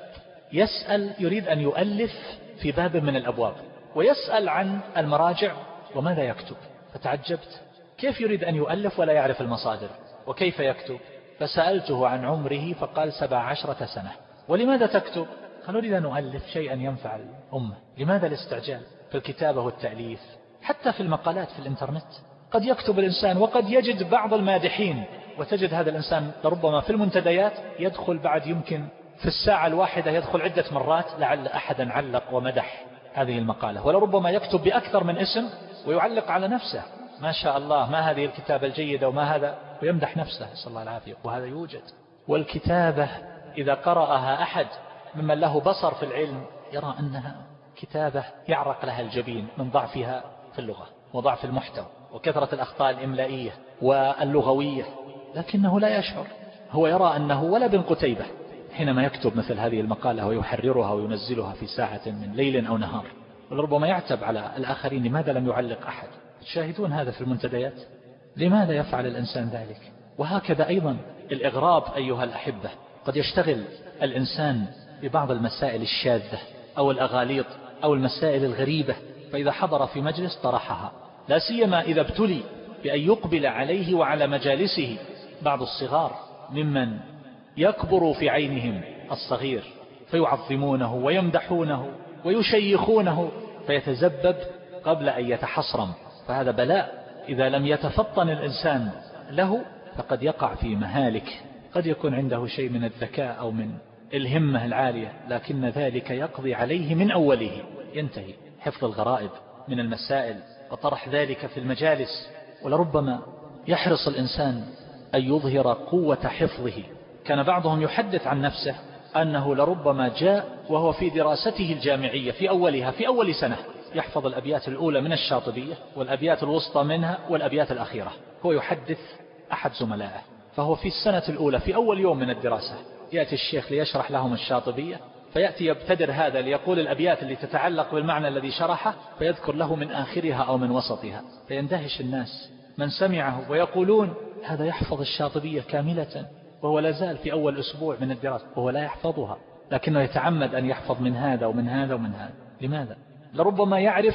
يسأل يريد أن يؤلف في باب من الأبواب، ويسأل عن المراجع وماذا يكتب. فتعجبت كيف يريد أن يؤلف ولا يعرف المصادر وكيف يكتب. فسألته عن عمره فقال 17 سنة. ولماذا تكتب؟ قال أريد أن أؤلف شيئا ينفع الأمة. لماذا الاستعجال في الكتابة والتأليف؟ حتى في المقالات في الإنترنت قد يكتب الإنسان وقد يجد بعض المادحين، وتجد هذا الإنسان ربما في المنتديات يدخل بعد يمكن في الساعة الواحدة يدخل عدة مرات لعل أحدا علق ومدح هذه المقالة، ولربما يكتب بأكثر من اسم ويعلق على نفسه ما شاء الله ما هذه الكتابة الجيدة وما هذا، ويمدح نفسه صلى الله العافية. وهذا يوجد. والكتابة إذا قرأها أحد ممن له بصر في العلم يرى أنها كتابة يعرق لها الجبين من ضعفها في اللغة وضعف المحتوى وكثرة الأخطاء الإملائية واللغوية، لكنه لا يشعر. هو يرى أنه ولا بن قتيبة حينما يكتب مثل هذه المقالة ويحررها وينزلها في ساعة من ليل أو نهار. ولربما يعتب على الآخرين لماذا لم يعلق أحد. تشاهدون هذا في المنتديات. لماذا يفعل الإنسان ذلك؟ وهكذا أيضا الإغراب أيها الأحبة. قد يشتغل الإنسان ببعض المسائل الشاذة أو الأغاليط أو المسائل الغريبة، فإذا حضر في مجلس طرحها، لا سيما إذا ابتلي بأن يقبل عليه وعلى مجالسه بعض الصغار ممن يكبر في عينهم الصغير فيعظمونه ويمدحونه ويشيخونه فيتزبب قبل أن يتحصرم. فهذا بلاء إذا لم يتفطن الإنسان له فقد يقع في مهالك. قد يكون عنده شيء من الذكاء أو من الهمة العالية، لكن ذلك يقضي عليه من أوله. ينتهي حفظ الغرائب من المسائل وطرح ذلك في المجالس ولربما يحرص الإنسان أن يظهر قوة حفظه. كان بعضهم يحدث عن نفسه أنه لربما جاء وهو في دراسته الجامعية في أولها في أول سنة يحفظ الأبيات الأولى من الشاطبية والأبيات الوسطى منها والأبيات الأخيرة. هو يحدث أحد زملائه، فهو في السنة الأولى في أول يوم من الدراسة يأتي الشيخ ليشرح لهم الشاطبية، فيأتي يبتدر هذا ليقول الأبيات اللي تتعلق بالمعنى الذي شرحه، فيذكر له من آخرها أو من وسطها، فيندهش الناس من سمعه ويقولون هذا يحفظ الشاطبية كاملة وهو لا زال في أول أسبوع من الدراسة وهو لا يحفظها، لكنه يتعمد أن يحفظ من هذا ومن هذا ومن هذا. لماذا؟ لربما يعرف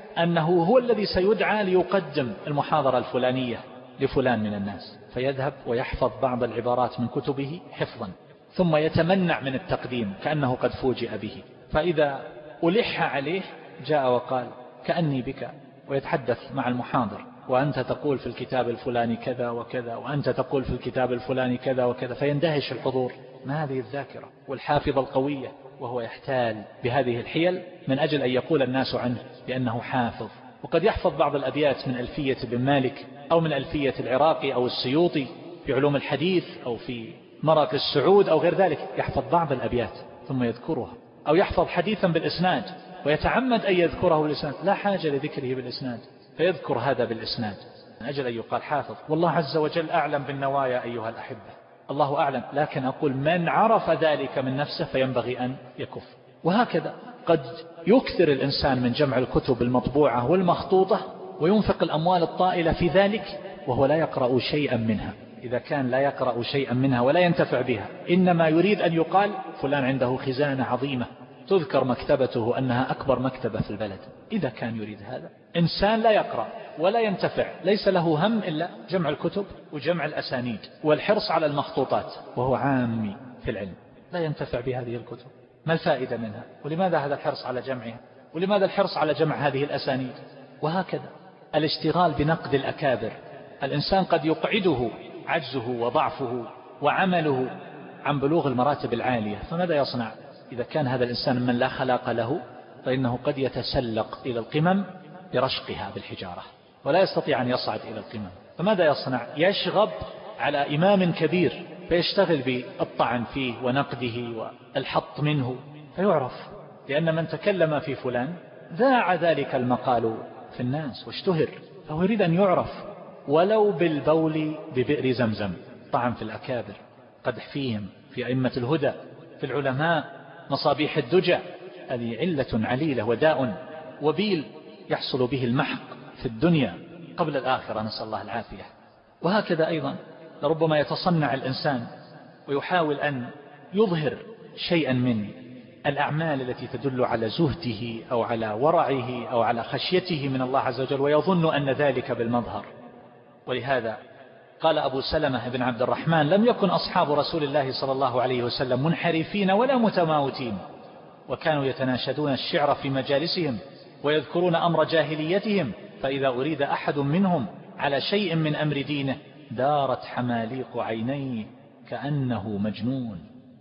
أنه هو الذي سيدعى ليقدم المحاضرة الفلانية لفلان من الناس، فيذهب ويحفظ بعض العبارات من كتبه حفظا، ثم يتمنع من التقديم كأنه قد فوجئ به. فإذا ألح عليه جاء وقال كأني بك، ويتحدث مع المحاضر وأنت تقول في الكتاب الفلاني كذا وكذا وأنت تقول في الكتاب الفلاني كذا وكذا، فيندهش الحضور. ما هذه الذاكرة والحافظة القوية؟ وهو يحتال بهذه الحيل من أجل أن يقول الناس عنه بأنه حافظ. وقد يحفظ بعض الأبيات من ألفية بن مالك أو من ألفية العراقي أو السيوطي في علوم الحديث أو في مرق السعود أو غير ذلك، يحفظ بعض الأبيات ثم يذكرها، أو يحفظ حديثا بالإسناد ويتعمد أن يذكره بالإسناد، لا حاجة لذكره بالإسناد، فيذكر هذا بالإسناد من أجل أن يقال حافظ. والله عز وجل أعلم بالنوايا أيها الأحبة، الله أعلم، لكن أقول من عرف ذلك من نفسه فينبغي أن يكف. وهكذا قد يكثر الإنسان من جمع الكتب المطبوعة والمخطوطة وينفق الأموال الطائلة في ذلك وهو لا يقرأ شيئا منها. إذا كان لا يقرأ شيئا منها ولا ينتفع بها، إنما يريد أن يقال فلان عنده خزانة عظيمة تذكر مكتبته أنها أكبر مكتبة في البلد. إذا كان يريد هذا، إنسان لا يقرأ ولا ينتفع، ليس له هم إلا جمع الكتب وجمع الأسانيد والحرص على المخطوطات، وهو عامي في العلم لا ينتفع بهذه الكتب، ما الفائدة منها؟ ولماذا هذا الحرص على جمعها؟ ولماذا الحرص على جمع هذه الأسانيد؟ وهكذا الاشتغال بنقد الأكابر، الإنسان قد يقعده عجزه وضعفه وعمله عن بلوغ المراتب العالية، فماذا يصنع؟ إذا كان هذا الإنسان من لا خلاق له فإنه قد يتسلق إلى القمم برشقها بالحجارة ولا يستطيع أن يصعد إلى القمم، فماذا يصنع؟ يشغب على إمام كبير فيشتغل بالطعن فيه ونقده والحط منه فيعرف، لأن من تكلم في فلان ذاع ذلك المقال في الناس واشتهر، فهو يريد أن يعرف ولو بالبول ببئر زمزم. طعن في الأكابر، قدح فيهم، في أئمة الهدى، في العلماء، مصابيح الدجى، هذه علة عليلة وداء وبيل يحصل به المحق في الدنيا قبل الآخرة، نسأل الله العافية. وهكذا أيضا لربما يتصنع الإنسان ويحاول أن يظهر شيئا من الأعمال التي تدل على زهده أو على ورعه أو على خشيته من الله عز وجل، ويظن أن ذلك بالمظهر. ولهذا قال أبو سلمة بن عبد الرحمن: لم يكن أصحاب رسول الله صلى الله عليه وسلم منحرفين ولا متماوتين، وكانوا يتناشدون الشعر في مجالسهم ويذكرون أمر جاهليتهم، فإذا أريد أحد منهم على شيء من أمر دينه دارت حماليق عينيه كأنه مجنون.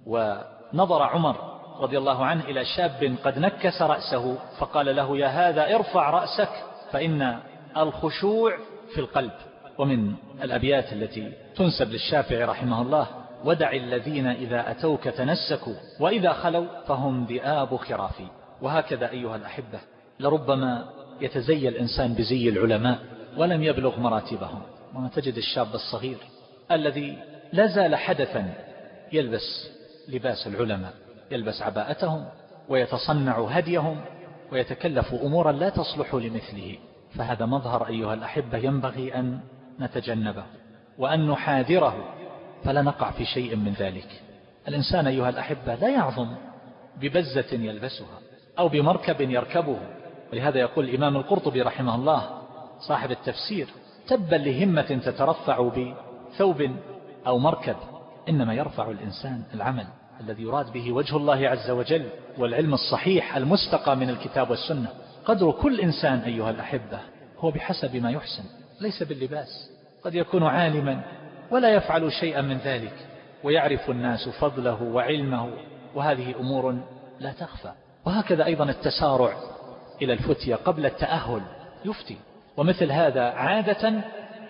ونظر عمر رضي الله عنه إلى شاب قد نكس رأسه فقال له: يا هذا ارفع رأسك فإن الخشوع في القلب. ومن الأبيات التي تنسب للشافعي رحمه الله: ودع الذين إذا أتوك تنسكوا وإذا خلوا فهم ذئاب خرافي. وهكذا أيها الأحبة لربما يتزي الإنسان بزي العلماء ولم يبلغ مراتبهم، وما تجد الشاب الصغير الذي لا زال حدثا يلبس لباس العلماء، يلبس عباءتهم ويتصنع هديهم ويتكلف أمورا لا تصلح لمثله. فهذا مظهر أيها الأحبة ينبغي أن نتجنبه وأن نحاذره فلا نقع في شيء من ذلك. الإنسان أيها الأحبة لا يعظم ببزة يلبسها أو بمركب يركبه. ولهذا يقول الإمام القرطبي رحمه الله صاحب التفسير: تبا لهمة تترفع بثوب أو مركب، إنما يرفع الإنسان العمل الذي يراد به وجه الله عز وجل والعلم الصحيح المستقى من الكتاب والسنة. قدر كل إنسان أيها الأحبة هو بحسب ما يحسن، ليس باللباس. قد يكون عالما ولا يفعل شيئا من ذلك ويعرف الناس فضله وعلمه، وهذه أمور لا تخفى. وهكذا أيضا التسارع إلى الفتية قبل التأهل يفتي، ومثل هذا عادة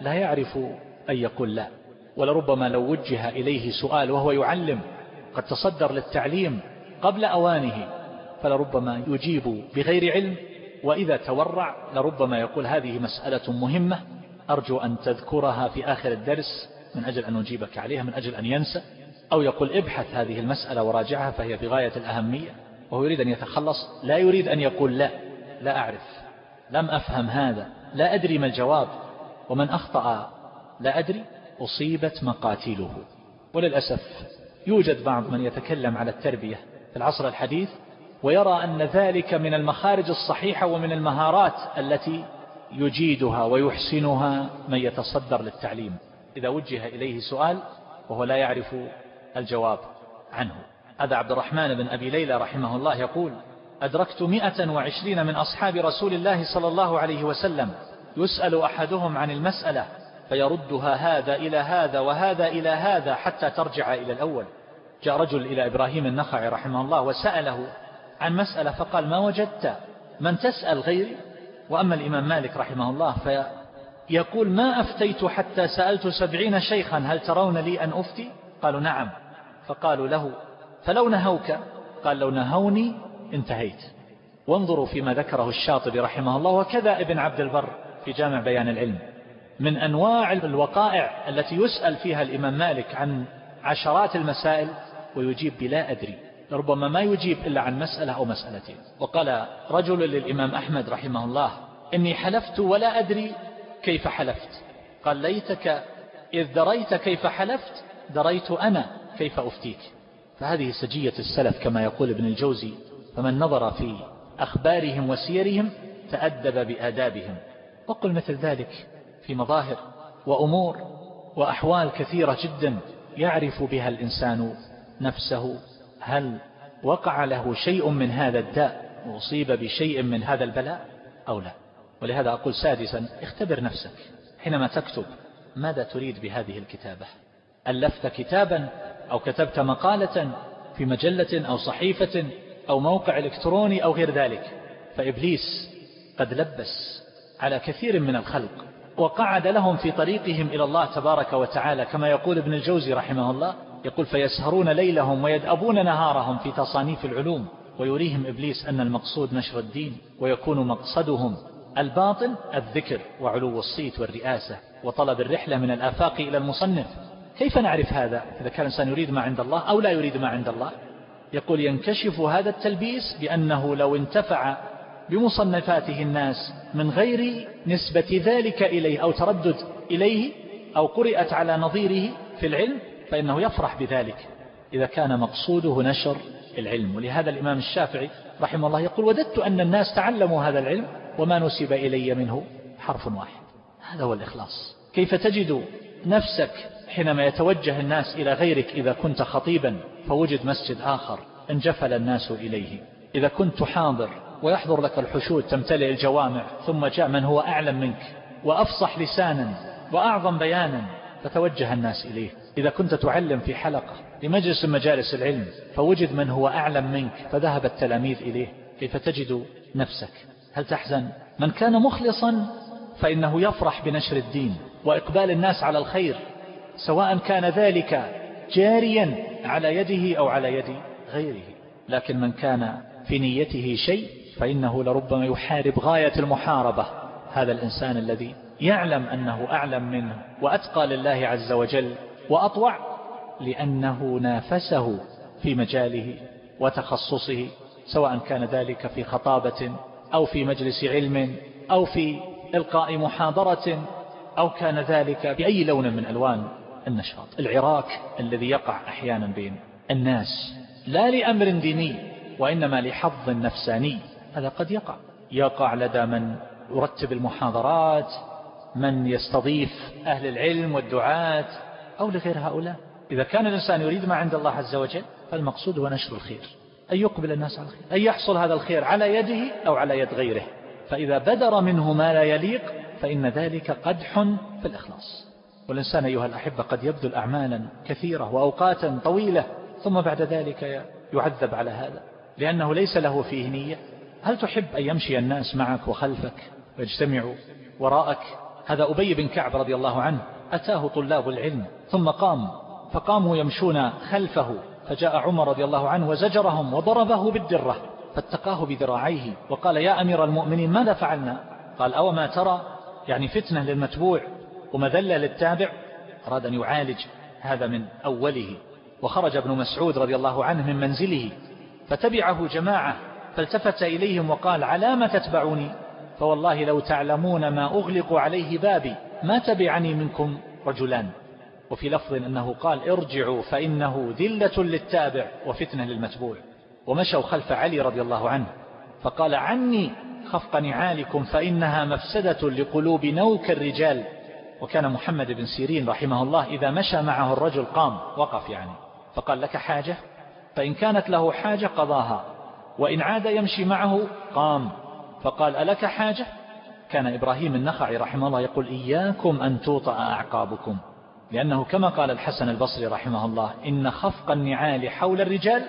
لا يعرف أن يقول لا. ولربما لو وجه إليه سؤال وهو يعلم قد تصدر للتعليم قبل أوانه فلربما يجيب بغير علم، وإذا تورع لربما يقول هذه مسألة مهمة أرجو أن تذكرها في آخر الدرس من أجل أن أجيبك عليها، من أجل أن ينسى، أو يقول ابحث هذه المسألة وراجعها فهي بغاية الأهمية، وهو يريد أن يتخلص، لا يريد أن يقول لا أعرف، لم أفهم هذا، لا أدري ما الجواب. ومن أخطأ لا أدري أصيبت مقاتله. وللأسف يوجد بعض من يتكلم على التربية في العصر الحديث ويرى أن ذلك من المخارج الصحيحة ومن المهارات التي يجيدها ويحسنها من يتصدر للتعليم إذا وجه إليه سؤال وهو لا يعرف الجواب عنه. هذا عبد الرحمن بن أبي ليلى رحمه الله يقول: أدركت 120 من أصحاب رسول الله صلى الله عليه وسلم يسأل أحدهم عن المسألة فيردها هذا إلى هذا وهذا إلى هذا حتى ترجع إلى الأول. جاء رجل إلى إبراهيم النخعي رحمه الله وسأله عن مسألة فقال: ما وجدت من تسأل غيري؟ وأما الإمام مالك رحمه الله فيقول: ما أفتيت حتى سألت 70 شيخا هل ترون لي أن أفتي؟ قالوا: نعم. فقالوا له: فلو نهوك؟ قال: لو نهوني انتهيت. وانظروا فيما ذكره الشاطبي رحمه الله وكذا ابن عبد البر في جامع بيان العلم من أنواع الوقائع التي يسأل فيها الإمام مالك عن عشرات المسائل ويجيب بلا أدري، ربما ما يجيب إلا عن مسألة أو مسألتين. وقال رجل للإمام أحمد رحمه الله: إني حلفت ولا أدري كيف حلفت. قال: ليتك إذ دريت كيف حلفت دريت أنا كيف أفتيك. فهذه سجية السلف كما يقول ابن الجوزي، فمن نظر في أخبارهم وسيرهم تأدب بآدابهم. وقل مثل ذلك في مظاهر وأمور وأحوال كثيرة جدا يعرف بها الإنسان نفسه، هل وقع له شيء من هذا الداء وأصيب بشيء من هذا البلاء أو لا. ولهذا أقول سادسا: اختبر نفسك حينما تكتب ماذا تريد بهذه الكتابة. ألفت كتابا أو كتبت مقالة في مجلة أو صحيفة أو موقع إلكتروني أو غير ذلك، فإبليس قد لبس على كثير من الخلق وقعد لهم في طريقهم إلى الله تبارك وتعالى، كما يقول ابن الجوزي رحمه الله، يقول: فيسهرون ليلهم ويدأبون نهارهم في تصانيف العلوم. ويريهم إبليس أن المقصود نشر الدين، ويكون مقصدهم الباطن الذكر وعلو الصيت والرئاسة وطلب الرحلة من الآفاق إلى المصنف. كيف نعرف هذا إذا كان الإنسان يريد ما عند الله أو لا يريد ما عند الله؟ يقول: ينكشف هذا التلبيس بأنه لو انتفع بمصنفاته الناس من غير نسبة ذلك إليه أو تردد إليه أو قرأت على نظيره في العلم فإنه يفرح بذلك إذا كان مقصوده نشر العلم. ولهذا الإمام الشافعي رحمه الله يقول: وددت أن الناس تعلموا هذا العلم وما نسب إلي منه حرف واحد. هذا هو الإخلاص. كيف تجد نفسك حينما يتوجه الناس إلى غيرك؟ إذا كنت خطيبا فوجد مسجد آخر انجفل الناس إليه، إذا كنت حاضر ويحضر لك الحشود تمتلئ الجوامع ثم جاء من هو أعلم منك وأفصح لسانا وأعظم بيانا فتوجه الناس إليه، إذا كنت تعلم في حلقة لمجلس مجالس العلم فوجد من هو أعلم منك فذهب التلاميذ إليه، كيف تجد نفسك؟ هل تحزن؟ من كان مخلصا فإنه يفرح بنشر الدين وإقبال الناس على الخير، سواء كان ذلك جاريا على يده أو على يد غيره. لكن من كان في نيته شيء فإنه لربما يحارب غاية المحاربة هذا الإنسان الذي يعلم أنه أعلم منه وأتقى لله عز وجل وأطوع، لأنه نافسه في مجاله وتخصصه، سواء كان ذلك في خطابة أو في مجلس علم أو في إلقاء محاضرة أو كان ذلك بأي لون من ألوان النشاط. العراك الذي يقع أحيانا بين الناس لا لأمر ديني وإنما لحظ نفساني، هذا قد يقع لدى من يرتب المحاضرات، من يستضيف أهل العلم والدعاة أو لغير هؤلاء. إذا كان الإنسان يريد ما عند الله عز وجل فالمقصود هو نشر الخير، أن يقبل الناس على الخير، أن يحصل هذا الخير على يده أو على يد غيره. فإذا بدر منه ما لا يليق فإن ذلك قدح في الإخلاص. والإنسان أيها الأحبة قد يبذل أعمالا كثيرة وأوقاتا طويلة ثم بعد ذلك يعذب على هذا لأنه ليس له فيه نية. هل تحب أن يمشي الناس معك وخلفك ويجتمعوا وراءك؟ هذا أبي بن كعب رضي الله عنه أتاه طلاب العلم ثم قام، فقاموا يمشون خلفه، فجاء عمر رضي الله عنه وزجرهم وضربه بالدرة، فاتقاه بذراعيه وقال: يا أمير المؤمنين ماذا فعلنا؟ قال: أو ما ترى، يعني فتنة للمتبوع ومذلة للتابع. أراد أن يعالج هذا من أوله. وخرج ابن مسعود رضي الله عنه من منزله فتبعه جماعة، فالتفت إليهم وقال: على ما تتبعوني؟ فوالله لو تعلمون ما أغلق عليه بابي ما تبعني منكم رجلان. وفي لفظ أنه قال: ارجعوا فإنه ذلة للتابع وفتنة للمتبوع. ومشوا خلف علي رضي الله عنه، فقال: عني خفق نعالكم فإنها مفسدة لقلوب نوك الرجال. وكان محمد بن سيرين رحمه الله إذا مشى معه الرجل قام، وقف يعني، فقال: لك حاجة؟ فإن كانت له حاجة قضاها، وإن عاد يمشي معه قام، فقال: ألك حاجة؟ كان إبراهيم النخعي رحمه الله يقول: إياكم أن توطأ أعقابكم، لأنه كما قال الحسن البصري رحمه الله: إن خفق النعال حول الرجال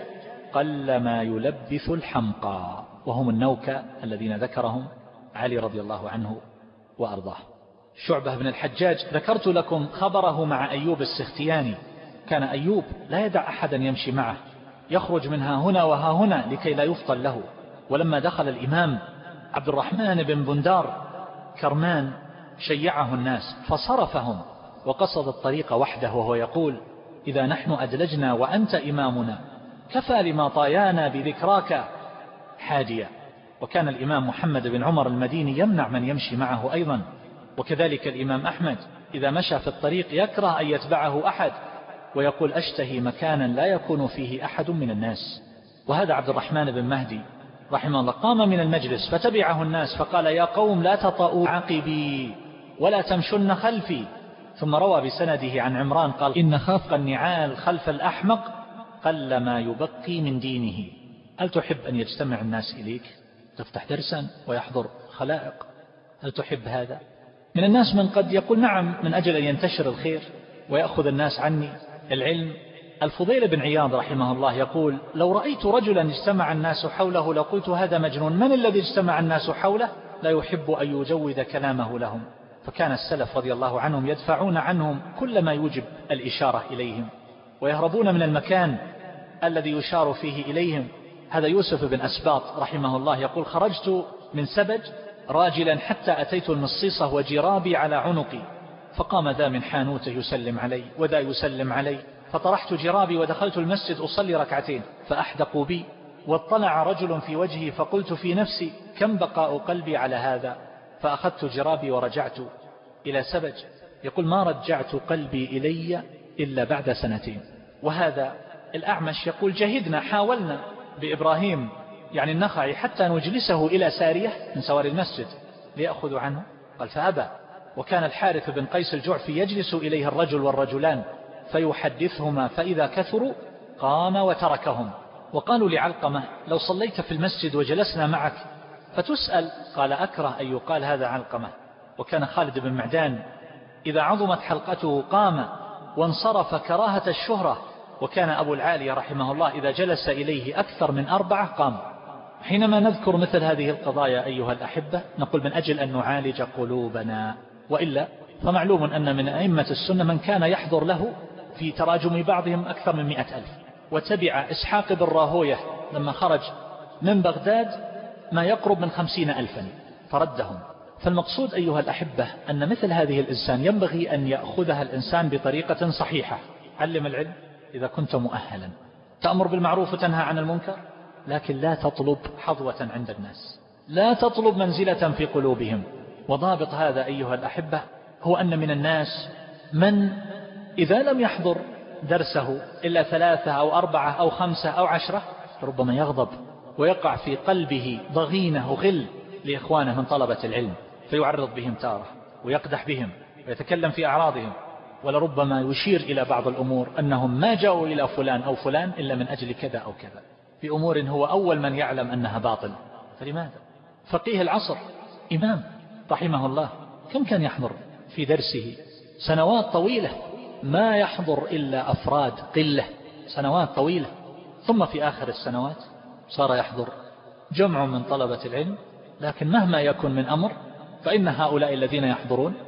قل ما يلبث الحمقى. وهم النوكة الذين ذكرهم علي رضي الله عنه وأرضاه. شعبة بن الحجاج ذكرت لكم خبره مع أيوب السختياني. كان أيوب لا يدع أحدا يمشي معه، يخرج منها هنا وها هنا لكي لا يفطن له. ولما دخل الإمام عبد الرحمن بن بندار كرمان شيعه الناس فصرفهم وقصد الطريق وحده، وهو يقول: إذا نحن أدلجنا وأنت إمامنا كفى لما طايانا بذكراك حاديا. وكان الإمام محمد بن عمر المديني يمنع من يمشي معه أيضا. وكذلك الإمام أحمد إذا مشى في الطريق يكره أن يتبعه أحد، ويقول: أشتهي مكانا لا يكون فيه أحد من الناس. وهذا عبد الرحمن بن مهدي رحمه الله قام من المجلس فتبعه الناس فقال: يا قوم لا تطؤوا عقبي ولا تمشن خلفي. ثم روى بسنده عن عمران قال: إن خفق النعال خلف الأحمق قل ما يبقي من دينه. هل تحب أن يجتمع الناس إليك تفتح درسا ويحضر خلائق؟ هل تحب هذا؟ من الناس من قد يقول: نعم، من أجل أن ينتشر الخير ويأخذ الناس عني العلم. الفضيل بن عياض رحمه الله يقول: لو رأيت رجلا اجتمع الناس حوله لقلت هذا مجنون. من الذي اجتمع الناس حوله؟ لا يحب أن يجود كلامه لهم. فكان السلف رضي الله عنهم يدفعون عنهم كل ما يوجب الإشارة إليهم، ويهربون من المكان الذي يشار فيه إليهم. هذا يوسف بن أسباط رحمه الله يقول: خرجت من سبج راجلا حتى أتيت المصيصة وجرابي على عنقي، فقام ذا من حانوته يسلم علي وذا يسلم علي، فطرحت جرابي ودخلت المسجد أصلي ركعتين فأحدقوا بي، واطلع رجل في وجهي فقلت في نفسي: كم بقاء قلبي على هذا؟ فأخذت جرابي ورجعت إلى سبج. يقول: ما رجعت قلبي إلي إلا بعد 2 سنين. وهذا الأعمش يقول: جهدنا حاولنا بإبراهيم يعني النخعي حتى نجلسه إلى سارية من سواري المسجد ليأخذ عنه، قال فأبى. وكان الحارث بن قيس الجعفي يجلس إليه الرجل والرجلان فيحدثهما، فإذا كثروا قام وتركهم. وقالوا لعلقمة: لو صليت في المسجد وجلسنا معك فتسأل، قال: أكره أن يقال هذا علقمة. وكان خالد بن معدان إذا عظمت حلقته قام وانصرف كراهة الشهرة. وكان أبو العالية رحمه الله إذا جلس إليه أكثر من 4 قام. حينما نذكر مثل هذه القضايا أيها الأحبة نقول من أجل أن نعالج قلوبنا، وإلا فمعلوم أن من أئمة السنة من كان يحضر له في تراجم بعضهم أكثر من 100,000. وتبع إسحاق بن راهويه لما خرج من بغداد ما يقرب من 50,000 فردهم. فالمقصود أيها الأحبة أن مثل هذه الإنسان ينبغي أن يأخذها الإنسان بطريقة صحيحة. علم العلم إذا كنت مؤهلا، تأمر بالمعروف وتنهى عن المنكر، لكن لا تطلب حظوة عند الناس، لا تطلب منزلة في قلوبهم. وضابط هذا أيها الأحبة هو أن من الناس من إذا لم يحضر درسه إلا 3 أو 4 أو 5 أو 10 ربما يغضب ويقع في قلبه ضغينة وغل لإخوانه من طلبة العلم، فيعرض بهم تارة ويقدح بهم ويتكلم في أعراضهم، ولربما يشير إلى بعض الأمور أنهم ما جاءوا إلى فلان أو فلان إلا من أجل كذا أو كذا، في أمور هو أول من يعلم أنها باطل. فلماذا؟ فقيه العصر إمام رحمه الله كم كان يحضر في درسه؟ سنوات طويلة، ما يحضر إلا أفراد قلة، سنوات طويلة. ثم في آخر السنوات صار يحضر جمع من طلبة العلم، لكن مهما يكن من أمر فإن هؤلاء الذين يحضرون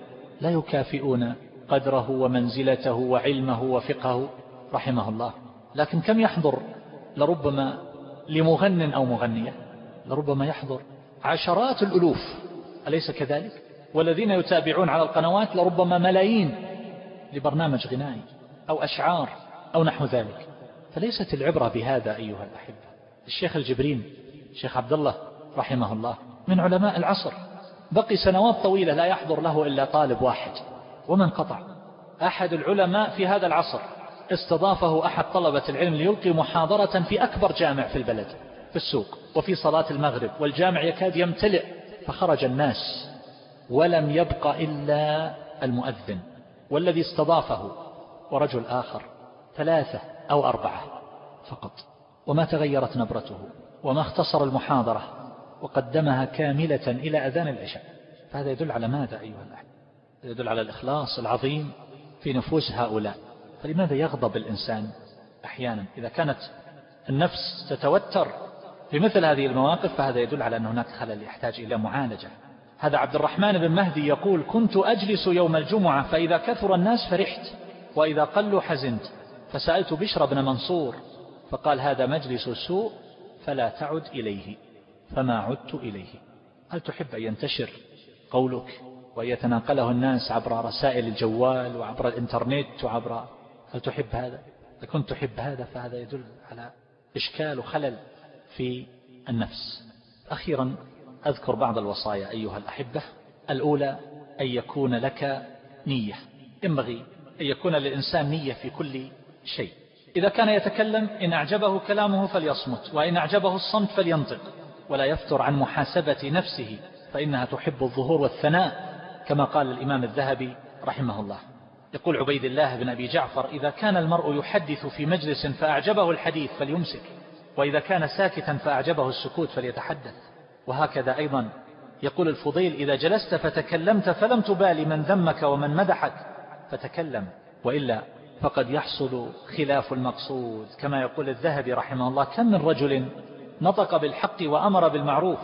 لا يكافئون قدره ومنزلته وعلمه وفقهه رحمه الله. لكن كم يحضر لربما لمغن أو مغنية، لربما يحضر عشرات الألوف، أليس كذلك؟ والذين يتابعون على القنوات لربما ملايين لبرنامج غنائي أو أشعار أو نحو ذلك. فليست العبرة بهذا أيها الأحبة. الشيخ الجبرين الشيخ عبد الله رحمه الله من علماء العصر، بقي سنوات طويلة لا يحضر له إلا طالب واحد ومن قطع. أحد العلماء في هذا العصر استضافه أحد طلبة العلم ليلقي محاضرة في أكبر جامع في البلد في السوق وفي صلاة المغرب، والجامع يكاد يمتلئ، فخرج الناس ولم يبق إلا المؤذن والذي استضافه ورجل آخر، 3 أو 4 فقط، وما تغيرت نبرته وما اختصر المحاضرة وقدمها كاملة إلى أذان العشاء. فهذا يدل على ماذا أيها الأحبة؟ يدل على الإخلاص العظيم في نفوس هؤلاء. فلماذا يغضب الإنسان أحيانا إذا كانت النفس تتوتر في مثل هذه المواقف؟ فهذا يدل على أن هناك خلل يحتاج إلى معالجة. هذا عبد الرحمن بن مهدي يقول: كنت أجلس يوم الجمعة فإذا كثر الناس فرحت وإذا قلوا حزنت، فسألت بشر بن منصور فقال: هذا مجلس سوء فلا تعد إليه، فما عدت إليه. هل تحب أن ينتشر قولك ويتناقله الناس عبر رسائل الجوال وعبر الإنترنت وعبر، هل تحب هذا؟ إذا كنت تحب هذا فهذا يدل على إشكال وخلل في النفس. أخيرا أذكر بعض الوصايا أيها الأحبة. الأولى أن يكون لك نية، ينبغي أن يكون للإنسان نية في كل شيء. إذا كان يتكلم إن أعجبه كلامه فليصمت، وإن أعجبه الصمت فلينطق، ولا يفتر عن محاسبة نفسه فإنها تحب الظهور والثناء، كما قال الإمام الذهبي رحمه الله. يقول عبيد الله بن أبي جعفر: إذا كان المرء يحدث في مجلس فأعجبه الحديث فليمسك، وإذا كان ساكتا فأعجبه السكوت فليتحدث. وهكذا أيضا يقول الفضيل: إذا جلست فتكلمت فلم تبالي من ذمك ومن مدحك فتكلم، وإلا فقد يحصل خلاف المقصود. كما يقول الذهبي رحمه الله: كم من رجل نطق بالحق وأمر بالمعروف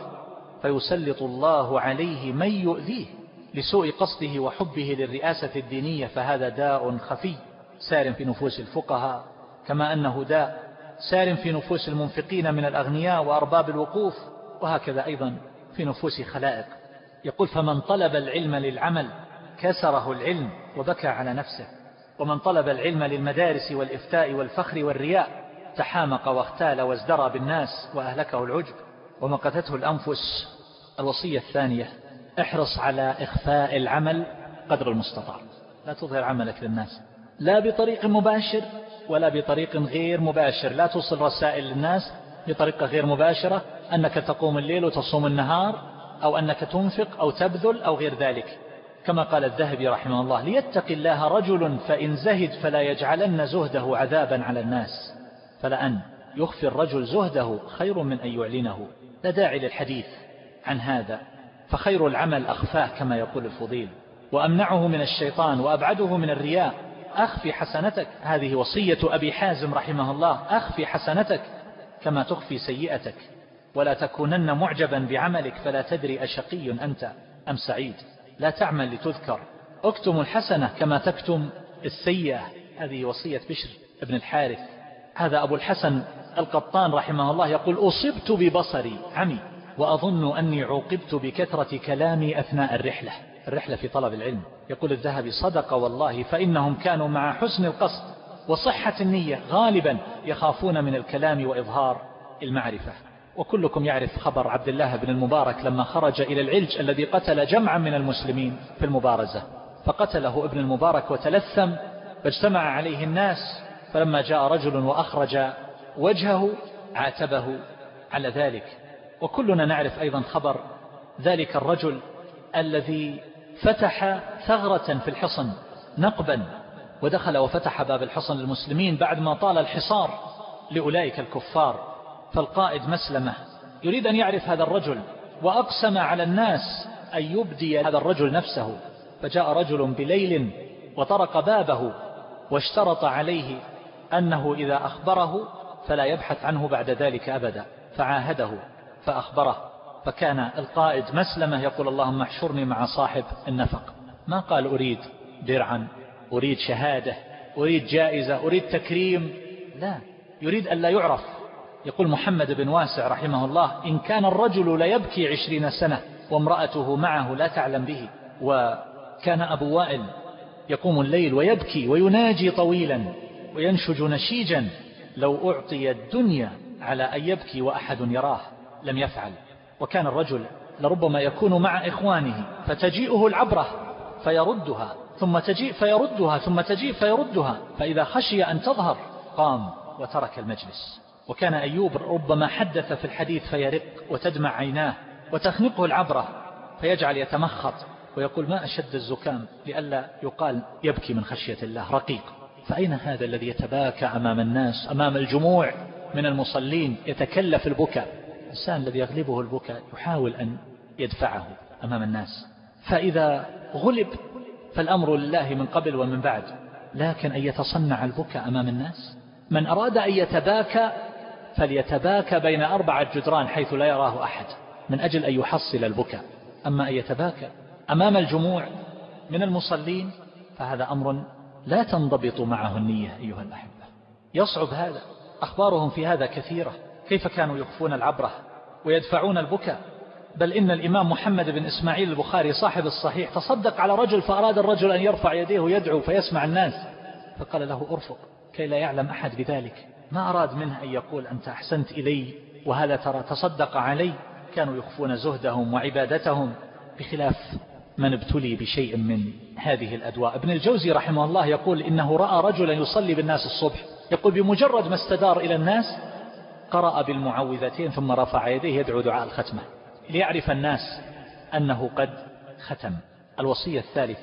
فيسلط الله عليه من يؤذيه لسوء قصده وحبه للرئاسة الدينية، فهذا داء خفي سار في نفوس الفقهاء، كما أنه داء سار في نفوس المنفقين من الأغنياء وأرباب الوقوف، وهكذا أيضا في نفوس خلائق. يقول: فمن طلب العلم للعمل كسره العلم وبكى على نفسه، ومن طلب العلم للمدارس والإفتاء والفخر والرياء تحامق واختال وازدرى بالناس وأهلكه العجب ومقتته الأنفس. الوصية الثانية: احرص على إخفاء العمل قدر المستطاع، لا تظهر عملك للناس، لا بطريق مباشر ولا بطريق غير مباشر. لا توصل رسائل للناس بطريقة غير مباشرة أنك تقوم الليل وتصوم النهار، أو أنك تنفق أو تبذل أو غير ذلك. كما قال الذهبي رحمه الله: ليتق الله رجل فإن زهد فلا يجعلن زهده عذابا على الناس، فلأن يخفي الرجل زهده خير من أن يعلنه. لا داعي للحديث عن هذا، فخير العمل أخفاه كما يقول الفضيل، وأمنعه من الشيطان وأبعده من الرياء. أخفي حسنتك، هذه وصية أبي حازم رحمه الله: أخفي حسنتك كما تخفي سيئتك، ولا تكونن معجبا بعملك فلا تدري أشقي أنت أم سعيد. لا تعمل لتذكر، اكتم الحسنة كما تكتم السيئة. هذه وصية بشر ابن الحارث. هذا أبو الحسن القطان رحمه الله يقول: أصبت ببصري عمي وأظن أني عوقبت بكثرة كلامي أثناء الرحلة في طلب العلم. يقول الذهبي: صدق والله، فإنهم كانوا مع حسن القصد وصحة النية غالبا يخافون من الكلام وإظهار المعرفة. وكلكم يعرف خبر عبد الله بن المبارك لما خرج إلى العلج الذي قتل جمعا من المسلمين في المبارزة، فقتله ابن المبارك وتلثم، فاجتمع عليه الناس، فلما جاء رجل وأخرج وجهه عاتبه على ذلك. وكلنا نعرف أيضا خبر ذلك الرجل الذي فتح ثغرة في الحصن نقبا، ودخل وفتح باب الحصن للمسلمين بعد ما طال الحصار لأولئك الكفار. فالقائد مسلمة يريد أن يعرف هذا الرجل، وأقسم على الناس أن يبدي هذا الرجل نفسه، فجاء رجل بليل وطرق بابه واشترط عليه أنه إذا أخبره فلا يبحث عنه بعد ذلك أبدا، فعاهده فأخبره. فكان القائد مسلمة يقول: اللهم احشرني مع صاحب النفق. ما قال أريد درعا، أريد شهادة، أريد جائزة، أريد تكريم، لا، يريد أن لا يعرف. يقول محمد بن واسع رحمه الله: إن كان الرجل ليبكي 20 سنة وامرأته معه لا تعلم به. وكان أبو وائل يقوم الليل ويبكي ويناجي طويلا وينشج نشيجا: لو أعطي الدنيا على أن يبكي وأحد يراه لم يفعل. وكان الرجل لربما يكون مع إخوانه فتجيئه العبرة فيردها، ثم تجيء فيردها، ثم تجيء فيردها، فإذا خشي أن تظهر قام وترك المجلس. وكان أيوب ربما حدث في الحديث فيرق وتدمع عيناه وتخنقه العبرة فيجعل يتمخط ويقول: ما أشد الزكام، لئلا يقال يبكي من خشية الله، رقيق. فأين هذا الذي يتباكى أمام الناس، أمام الجموع من المصلين، يتكلف البكاء؟ الإنسان الذي يغلبه البكاء يحاول أن يدفعه أمام الناس، فإذا غلب فالأمر لله من قبل ومن بعد. لكن أن يتصنع البكاء أمام الناس، من أراد أن يتباكى فليتباكى بين 4 جدران حيث لا يراه أحد من أجل أن يحصل البكاء. أما أن يتباكى أمام الجموع من المصلين فهذا أمر لا تنضبط معه النية أيها الأحبة. يصعب هذا. أخبارهم في هذا كثيرة، كيف كانوا يخفون العبرة ويدفعون البكاء. بل إن الإمام محمد بن إسماعيل البخاري صاحب الصحيح تصدق على رجل، فأراد الرجل أن يرفع يديه ويدعو فيسمع الناس، فقال له: أرفق كي لا يعلم أحد بذلك. ما أراد منه أن يقول: أنت أحسنت إلي وهذا ترى تصدق علي. كانوا يخفون زهدهم وعبادتهم، بخلاف من ابتلي بشيء من هذه الأدواء. ابن الجوزي رحمه الله يقول إنه رأى رجلا يصلي بالناس الصبح، يقول: بمجرد ما استدار إلى الناس قرأ بالمعوذتين ثم رفع يديه يدعو دعاء الختمة ليعرف الناس أنه قد ختم. الوصية الثالثة: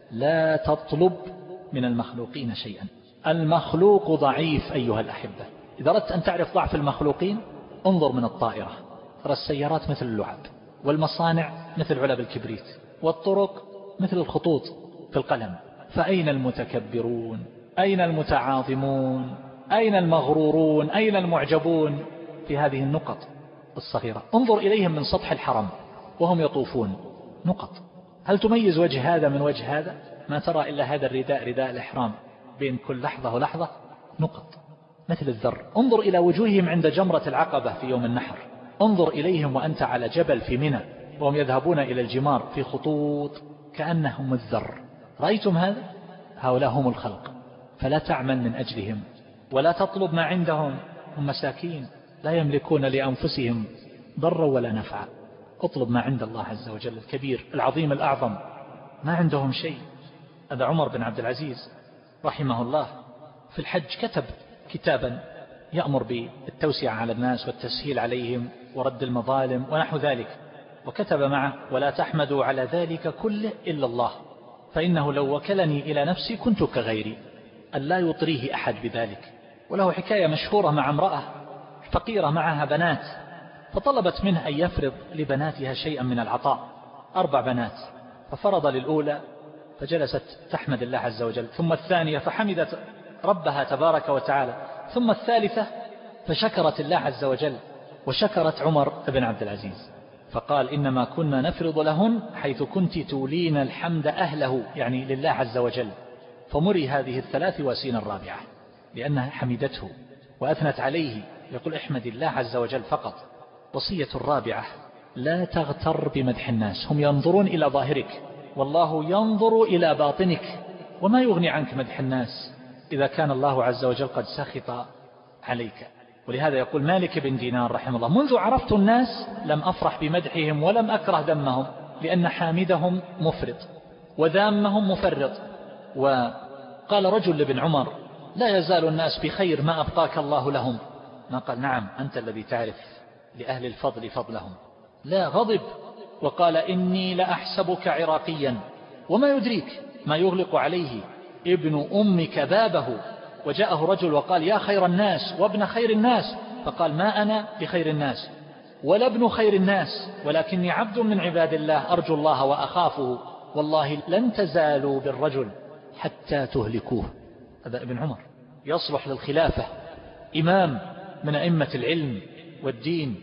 لا تطلب من المخلوقين شيئا. المخلوق ضعيف أيها الأحبة. إذا أردت أن تعرف ضعف المخلوقين انظر من الطائرة، ترى السيارات مثل اللعب، والمصانع مثل علب الكبريت، والطرق مثل الخطوط في القلم. فأين المتكبرون؟ أين المتعاظمون؟ أين المغرورون؟ أين المعجبون في هذه النقط الصغيرة؟ انظر إليهم من سطح الحرم وهم يطوفون، نقط. هل تميز وجه هذا من وجه هذا؟ ما ترى إلا هذا الرداء، رداء الإحرام، بين كل لحظة ولحظة نقط مثل الذر. انظر إلى وجوههم عند جمرة العقبة في يوم النحر، انظر إليهم وأنت على جبل في منى وهم يذهبون إلى الجمار في خطوط كأنهم الذر. رأيتم هذا؟ هؤلاء هم الخلق، فلا تعمل من أجلهم ولا تطلب ما عندهم. هم مساكين لا يملكون لأنفسهم ضرا ولا نفعا. اطلب ما عند الله عز وجل الكبير العظيم الأعظم. ما عندهم شيء. هذا عمر بن عبد العزيز رحمه الله في الحج كتب كتابا يأمر بالتوسعة على الناس والتسهيل عليهم ورد المظالم ونحو ذلك، وكتب معه: ولا تحمدوا على ذلك كله إلا الله، فإنه لو وكلني إلى نفسي كنت كغيري، أن لا يطريه أحد بذلك. وله حكاية مشهورة مع امرأة فقيرة معها بنات، فطلبت منه أن يفرض لبناتها شيئا من العطاء، 4 بنات، ففرض للأولى فجلست تحمد الله عز وجل، ثم الثانية فحمدت ربها تبارك وتعالى، ثم الثالثة فشكرت الله عز وجل وشكرت عمر بن عبد العزيز، فقال: إنما كنا نفرض لهن حيث كنت تولين الحمد أهله، يعني لله عز وجل، فمري هذه ال3 واسين الرابعة لأنها حمدته وأثنت عليه. يقول: احمد الله عز وجل فقط. وصية الرابعة: لا تغتر بمدح الناس، هم ينظرون إلى ظاهرك والله ينظر إلى باطنك، وما يغني عنك مدح الناس إذا كان الله عز وجل قد سخط عليك. ولهذا يقول مالك بن دينار رحمه الله: منذ عرفت الناس لم أفرح بمدحهم ولم أكره ذمهم، لأن حامدهم مفرط وذامهم مفرط. وقال رجل لابن عمر: لا يزال الناس بخير ما أبقاك الله لهم. ما قال: نعم أنت الذي تعرف لأهل الفضل فضلهم. لا، غضب وقال: إني لأحسبك عراقيا، وما يدريك ما يغلق عليه ابن أمك بابه. وجاءه رجل وقال: يا خير الناس وابن خير الناس، فقال: ما أنا بخير الناس ولا ابن خير الناس، ولكني عبد من عباد الله أرجو الله وأخافه، والله لن تزالوا بالرجل حتى تهلكوه. هذا ابن عمر يصلح للخلافة، إمام من أئمة العلم والدين،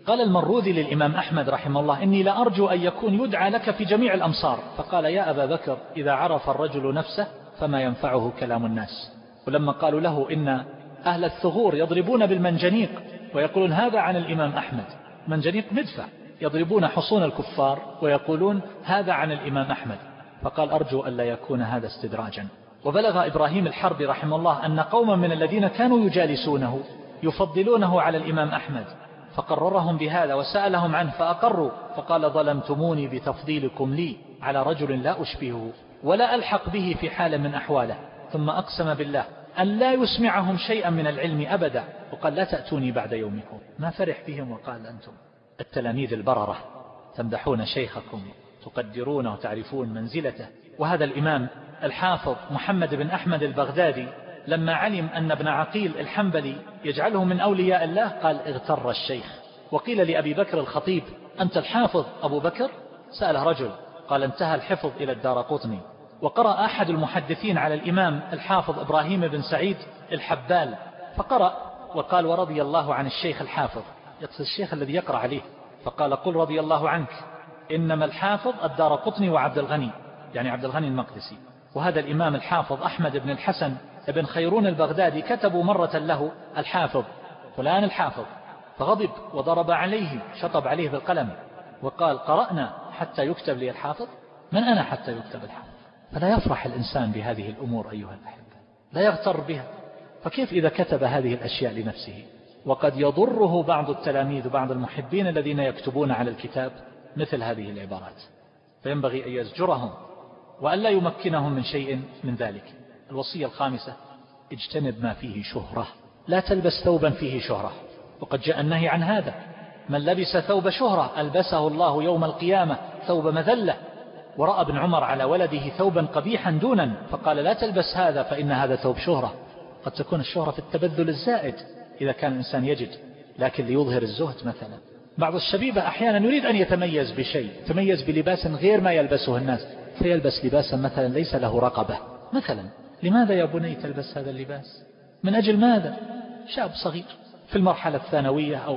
قال المروذي للإمام أحمد رحمه الله: إني لأرجو أن يكون يدعى لك في جميع الأمصار. فقال: يا أبا بكر، إذا عرف الرجل نفسه فما ينفعه كلام الناس. ولما قالوا له إن أهل الثغور يضربون بالمنجنيق ويقولون هذا عن الإمام أحمد، منجنيق مدفع، يضربون حصون الكفار ويقولون هذا عن الإمام أحمد، فقال: أرجو أن لا يكون هذا استدراجا. وبلغ إبراهيم الحربي رحمه الله أن قوما من الذين كانوا يجالسونه يفضلونه على الإمام أحمد، فقررهم بهذا وسألهم عنه فأقروا، فقال: ظلمتموني بتفضيلكم لي على رجل لا أشبهه ولا ألحق به في حال من أحواله. ثم أقسم بالله أن لا يسمعهم شيئا من العلم أبدا، وقال: لا تأتوني بعد يومكم. ما فرح بهم وقال: أنتم التلاميذ البررة تمدحون شيخكم، تقدرونه وتعرفون منزلته. وهذا الإمام الحافظ محمد بن أحمد البغدادي لما علم أن ابن عقيل الحنبلي يجعله من أولياء الله قال: اغتر الشيخ. وقيل لأبي بكر الخطيب: أنت الحافظ أبو بكر؟ سأله رجل قال: انتهى الحفظ إلى الدارقطني. وقرأ أحد المحدثين على الإمام الحافظ إبراهيم بن سعيد الحبال فقرأ وقال: ورضي الله عن الشيخ الحافظ، يقصد الشيخ الذي يقرأ عليه، فقال: قل رضي الله عنك، إنما الحافظ الدارقطني وعبد الغني، يعني عبد الغني المقدسي. وهذا الإمام الحافظ أحمد بن الحسن بن خيرون البغدادي كتبوا مرة له الحافظ فلان الحافظ، فغضب وضرب عليه، شطب عليه بالقلم وقال: قرأنا حتى يكتب لي الحافظ؟ من أنا حتى يكتب الحافظ؟ فلا يفرح الإنسان بهذه الأمور أيها الأحبة، لا يغتر بها. فكيف إذا كتب هذه الأشياء لنفسه؟ وقد يضره بعض التلاميذ وبعض المحبين الذين يكتبون على الكتاب مثل هذه العبارات، فينبغي أن يزجرهم وأن لا يمكنهم من شيء من ذلك. الوصية الخامسة: اجتنب ما فيه شهرة، لا تلبس ثوبا فيه شهرة، وقد جاء النهي عن هذا: من لبس ثوب شهرة ألبسه الله يوم القيامة ثوب مذلة. ورأى ابن عمر على ولده ثوبا قبيحا دونا فقال: لا تلبس هذا فإن هذا ثوب شهرة. قد تكون الشهرة في التبذل الزائد إذا كان الإنسان يجد، لكن ليظهر الزهد مثلا. بعض الشبيبة أحيانا يريد أن يتميز بشيء، يتميز بلباس غير ما يلبسه الناس، فيلبس لباسا مثلا ليس له رقبة مثلا. لماذا يا بني تلبس هذا اللباس؟ من أجل ماذا؟ شاب صغير في المرحلة الثانوية أو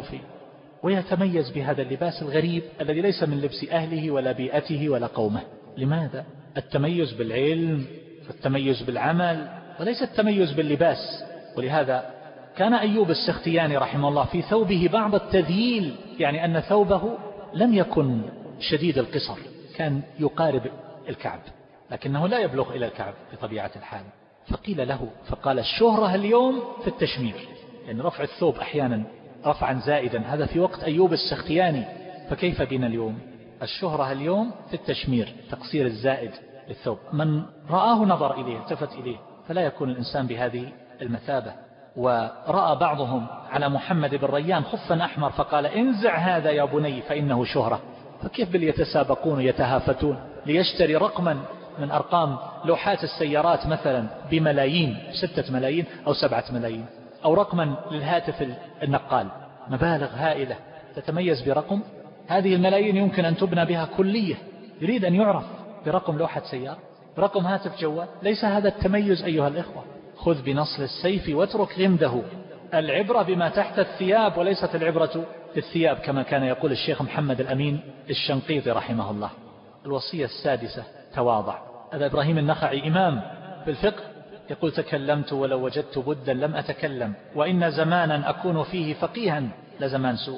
ويتميز بهذا اللباس الغريب الذي ليس من لبس أهله ولا بيئته ولا قومه. لماذا؟ التميز بالعلم والتميز بالعمل وليس التميز باللباس. ولهذا كان أيوب السختياني رحمه الله في ثوبه بعض التذييل، يعني أن ثوبه لم يكن شديد القصر، كان يقارب الكعب لكنه لا يبلغ إلى الكعب بطبيعة الحال. فقيل له فقال: الشهرة اليوم في التشمير، يعني رفع الثوب أحيانا رفعا زائدا، هذا في وقت أيوب السختياني، فكيف بنا اليوم؟ الشهرة اليوم في التشمير، تقصير الزائد للثوب، من رآه نظر إليه التفت إليه، فلا يكون الإنسان بهذه المثابة. ورأى بعضهم على محمد بن ريان خفا أحمر فقال: انزع هذا يا بني فإنه شهرة. فكيف بل يتسابقون يتهافتون ليشتري رقما من أرقام لوحات السيارات مثلا بملايين، 6 ملايين أو 7 ملايين، أو رقما للهاتف النقال، مبالغ هائلة تتميز برقم. هذه الملايين يمكن أن تبنى بها كلية، يريد أن يعرف برقم لوحة سيارة، برقم هاتف جوال. ليس هذا التميز أيها الإخوة. خذ بنصل السيف واترك غمده، العبرة بما تحت الثياب وليست العبرة بالثياب، كما كان يقول الشيخ محمد الأمين الشنقيطي رحمه الله. الوصية السادسة: تواضع. هذا إبراهيم النخعي إمام في الفقه يقول: تكلمت ولو وجدت بدا لم أتكلم، وإن زمانا أكون فيه فقيها لزمان سوء.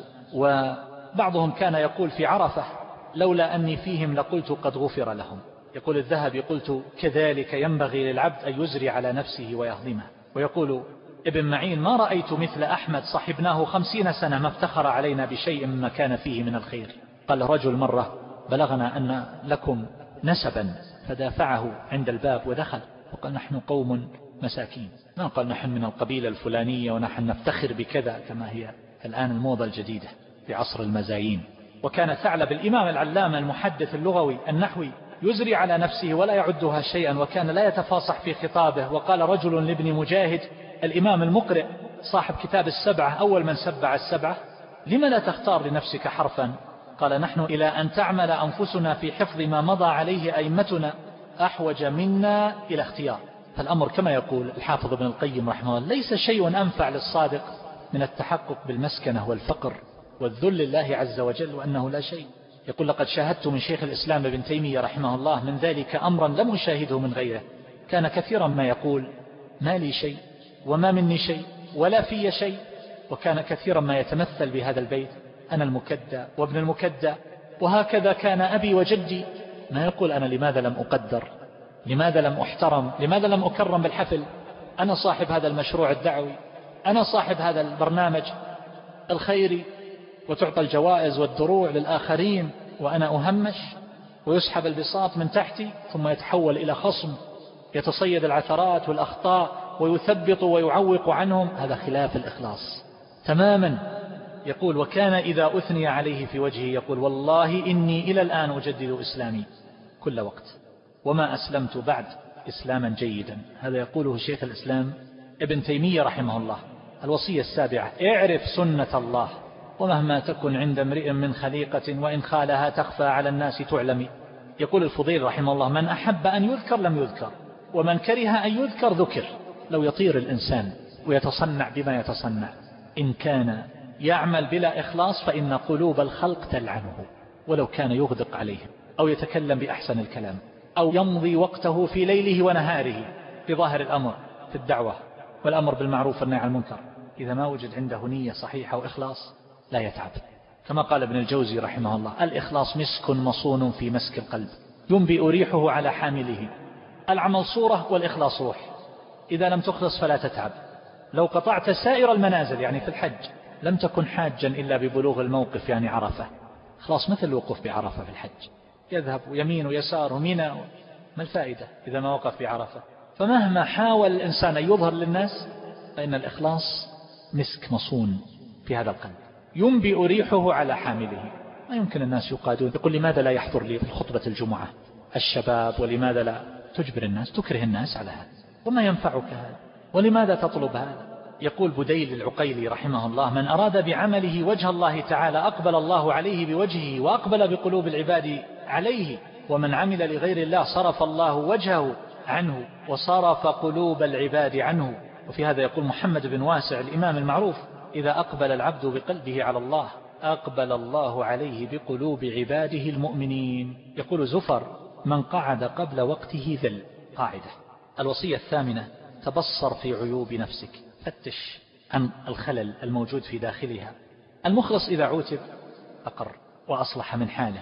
وبعضهم كان يقول في عرفة: لولا أني فيهم لقلت قد غفر لهم. يقول الذهبي: قلت كذلك ينبغي للعبد أن يزري على نفسه ويهضمه. ويقول ابن معين: ما رأيت مثل أحمد صحبناه 50 سنة ما افتخر علينا بشيء مما كان فيه من الخير. قال رجل مرة: بلغنا أن لكم نسبا، فدافعه عند الباب ودخل وقال: نحن قوم مساكين، ما قال نحن من القبيلة الفلانية ونحن نفتخر بكذا كما هي الآن الموضة الجديدة في عصر المزايين. وكان ثعلب الإمام العلامة المحدث اللغوي النحوي يزري على نفسه ولا يعدها شيئا، وكان لا يتفاصح في خطابه. وقال رجل لابن مجاهد الإمام المقرئ صاحب كتاب السبعة أول من سبع السبعة: لما لا تختار لنفسك حرفا؟ قال: نحن إلى أن تعمل أنفسنا في حفظ ما مضى عليه أئمتنا أحوج منا إلى اختيار. فالأمر كما يقول الحافظ ابن القيم رحمه الله: ليس شيء أنفع للصادق من التحقق بالمسكنة والفقر والذل لله عز وجل وأنه لا شيء. يقول لقد شاهدت من شيخ الإسلام ابن تيمية رحمه الله من ذلك أمرا لم أشاهده من غيره. كان كثيرا ما يقول ما لي شيء وما مني شيء ولا في شيء، وكان كثيرا ما يتمثل بهذا البيت أنا المكدى وابن المكدى، وهكذا كان أبي وجدي. ما يقول أنا لماذا لم أقدر، لماذا لم أحترم، لماذا لم أكرم بالحفل، أنا صاحب هذا المشروع الدعوي، أنا صاحب هذا البرنامج الخيري، وتعطى الجوائز والدروع للآخرين وأنا أهمش، ويسحب البساط من تحتي ثم يتحول إلى خصم يتصيد العثرات والأخطاء ويثبط ويعوق عنهم. هذا خلاف الإخلاص تماما. يقول وكان إذا أثني عليه في وجهه يقول والله إني إلى الآن أجدد إسلامي كل وقت وما أسلمت بعد إسلاما جيدا. هذا يقوله شيخ الإسلام ابن تيمية رحمه الله. الوصية السابعة اعرف سنة الله ومهما تكن عند امرئ من خليقة وإن خالها تخفى على الناس تعلمي. يقول الفضيل رحمه الله من أحب أن يذكر لم يذكر ومن كره أن يذكر ذكر. لو يطير الإنسان ويتصنع بما يتصنع إن كان يعمل بلا إخلاص فإن قلوب الخلق تلعنه، ولو كان يغدق عليهم أو يتكلم بأحسن الكلام أو يمضي وقته في ليله ونهاره بظاهر الأمر في الدعوة والأمر بالمعروف والنهي عن المنكر، إذا ما وجد عنده نية صحيحة وإخلاص لا يتعب. كما قال ابن الجوزي رحمه الله الإخلاص مسك مصون في مسك القلب ينبئ ريحه على حامله. العمل صورة والإخلاص روح، إذا لم تخلص فلا تتعب. لو قطعت سائر المنازل يعني في الحج لم تكن حاجا إلا ببلوغ الموقف يعني عرفة. خلاص مثل الوقوف بعرفة في الحج، يذهب يمين ويسار ومنى، ما الفائدة إذا ما وقف بعرفة؟ فمهما حاول الإنسان أن يظهر للناس فإن الإخلاص مسك مصون في هذا القلب ينبئ ريحه على حامله. ما يمكن الناس يقادون. يقول لماذا لا يحضر لي في خطبة الجمعة الشباب، ولماذا لا تجبر الناس تكره الناس على هذا، وما ينفعك هذا، ولماذا تطلب هذا؟ يقول بديل العقيلي رحمه الله من أراد بعمله وجه الله تعالى أقبل الله عليه بوجهه وأقبل بقلوب العباد عليه، ومن عمل لغير الله صرف الله وجهه عنه وصرف قلوب العباد عنه. وفي هذا يقول محمد بن واسع الإمام المعروف إذا أقبل العبد بقلبه على الله أقبل الله عليه بقلوب عباده المؤمنين. يقول زفر من قعد قبل وقته ذل. قاعدة. الوصية الثامنة تبصر في عيوب نفسك، فتش عن الخلل الموجود في داخلها. المخلص إذا عوتب أقر وأصلح من حاله،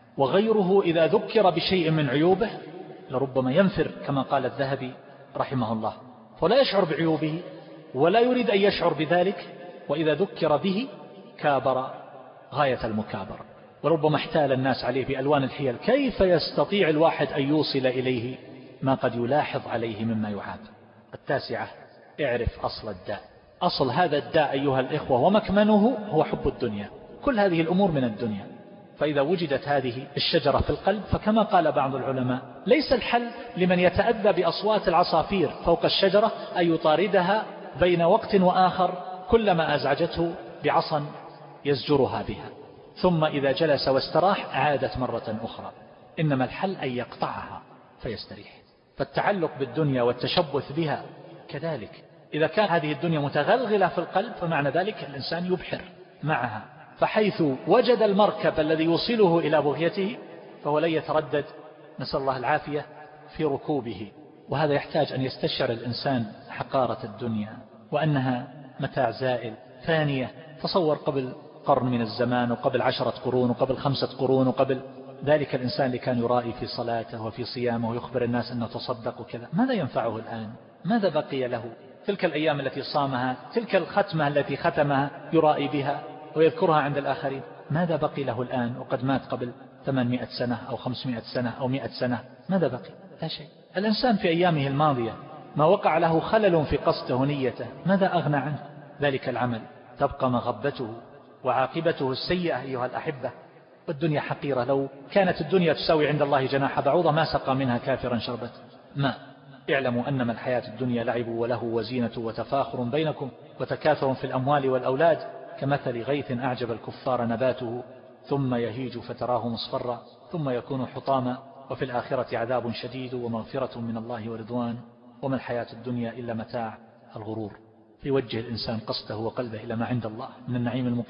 وغيره إذا ذكر بشيء من عيوبه لربما ينفر كما قال الذهبي رحمه الله، فلا يشعر بعيوبه ولا يريد أن يشعر بذلك، وإذا ذكر به كابر غاية المكابر، وربما احتال الناس عليه بألوان الحيل. كيف يستطيع الواحد أن يوصل إليه ما قد يلاحظ عليه مما يعاب؟ التاسعة اعرف أصل الداء. أصل هذا الداء أيها الإخوة ومكمنه هو حب الدنيا. كل هذه الأمور من الدنيا. فإذا وجدت هذه الشجرة في القلب فكما قال بعض العلماء ليس الحل لمن يتأذى بأصوات العصافير فوق الشجرة أن يطاردها بين وقت وآخر كلما أزعجته بعصا يزجرها بها، ثم إذا جلس واستراح عادت مرة أخرى. إنما الحل أن يقطعها فيستريح. فالتعلق بالدنيا والتشبث بها كذلك. إذا كان هذه الدنيا متغلغلة في القلب فمعنى ذلك الإنسان يبحر معها، فحيث وجد المركب الذي يوصله إلى بغيته فهو لن يتردد نسأل الله العافية في ركوبه. وهذا يحتاج أن يستشعر الإنسان حقارة الدنيا وأنها متاع زائل ثانية. تصور قبل قرن من الزمان وقبل 10 قرون وقبل 5 قرون وقبل ذلك الإنسان اللي كان يرائي في صلاته وفي صيامه ويخبر الناس أنه تصدق وكذا، ماذا ينفعه الآن؟ ماذا بقي له؟ تلك الأيام التي صامها، تلك الختمة التي ختمها يرائي بها ويذكرها عند الآخرين، ماذا بقي له الآن وقد مات قبل 800 سنة أو 500 سنة أو 100 سنة؟ ماذا بقي؟ لا شيء. الإنسان في أيامه الماضية ما وقع له خلل في قصده ونيته ماذا أغنى عنه؟ ذلك العمل تبقى مغبته وعاقبته السيئة أيها الأحبة. والدنيا حقيرة، لو كانت الدنيا تساوي عند الله جناح بعوضة ما سقى منها كافرا شربة ماء. اعلموا أنما الحياة الدنيا لعب وله وزينة وتفاخر بينكم وتكاثر في الأموال والأولاد كمثل غيث أعجب الكفار نباته ثم يهيج فتراه مصفرا ثم يكون حطاما وفي الآخرة عذاب شديد ومغفرة من الله ورضوان وما الحياة الدنيا إلا متاع الغرور. فيوجه الإنسان قصده وقلبه إلى ما عند الله من النعيم المقيم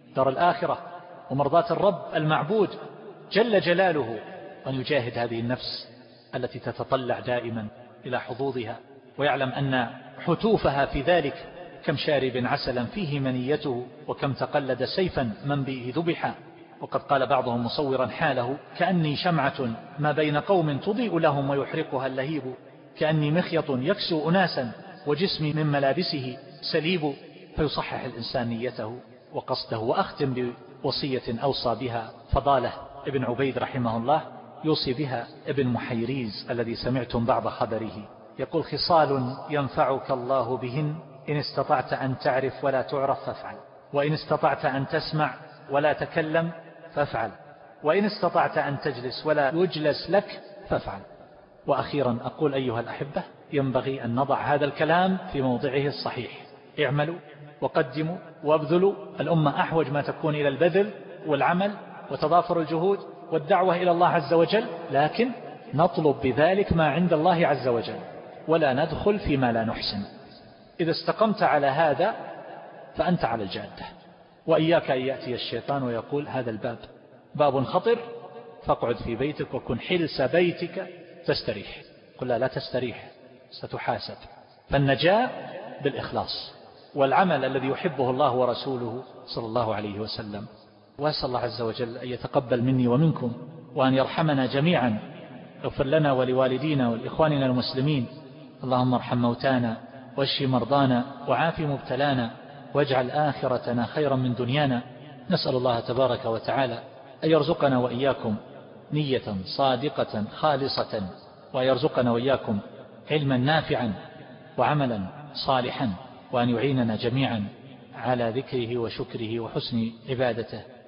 دار الآخرة ومرضاة الرب المعبود جل جلاله، وأن يجاهد هذه النفس التي تتطلع دائما إلى حظوظها، ويعلم أن حتوفها في ذلك كم شارب عسلا فيه منيته، وكم تقلد سيفا من به ذبحا. وقد قال بعضهم مصورا حاله: كأني شمعة ما بين قوم تضيء لهم ويحرقها اللهيب، كأني مخيط يكسو أناسا وجسمي من ملابسه سليب. فيصحح الإنسان نيته وقصده. وأختم بوصية أوصى بها فضاله ابن عبيد رحمه الله، يوصي بها ابن محيريز الذي سمعتم بعض خبره، يقول: خصال ينفعك الله بهن، إن استطعت أن تعرف ولا تعرف فافعل، وإن استطعت أن تسمع ولا تكلم فافعل، وإن استطعت أن تجلس ولا يجلس لك فافعل. وأخيرا أقول أيها الأحبة، ينبغي أن نضع هذا الكلام في موضعه الصحيح. اعملوا وقدموا وابذلوا. الأمة أحوج ما تكون إلى البذل والعمل وتضافر الجهود والدعوة إلى الله عز وجل، لكن نطلب بذلك ما عند الله عز وجل، ولا ندخل فيما لا نحسن. إذا استقمت على هذا فأنت على الجادة. وإياك أن يأتي الشيطان ويقول: هذا الباب باب خطر، فاقعد في بيتك وكن حلس بيتك تستريح. قل لا تستريح، ستحاسب. فالنجاة بالإخلاص والعمل الذي يحبه الله ورسوله صلى الله عليه وسلم. وأسأل الله عز وجل أن يتقبل مني ومنكم، وأن يرحمنا جميعا، يغفر لنا ولوالدينا ولإخواننا المسلمين. اللهم ارحم موتانا واشف مرضانا وعاف مبتلانا، واجعل آخرتنا خيرا من دنيانا. نسأل الله تبارك وتعالى أن يرزقنا وإياكم نية صادقة خالصة، وأن يرزقنا وإياكم علما نافعا وعملا صالحا، وأن يعيننا جميعا على ذكره وشكره وحسن عبادته.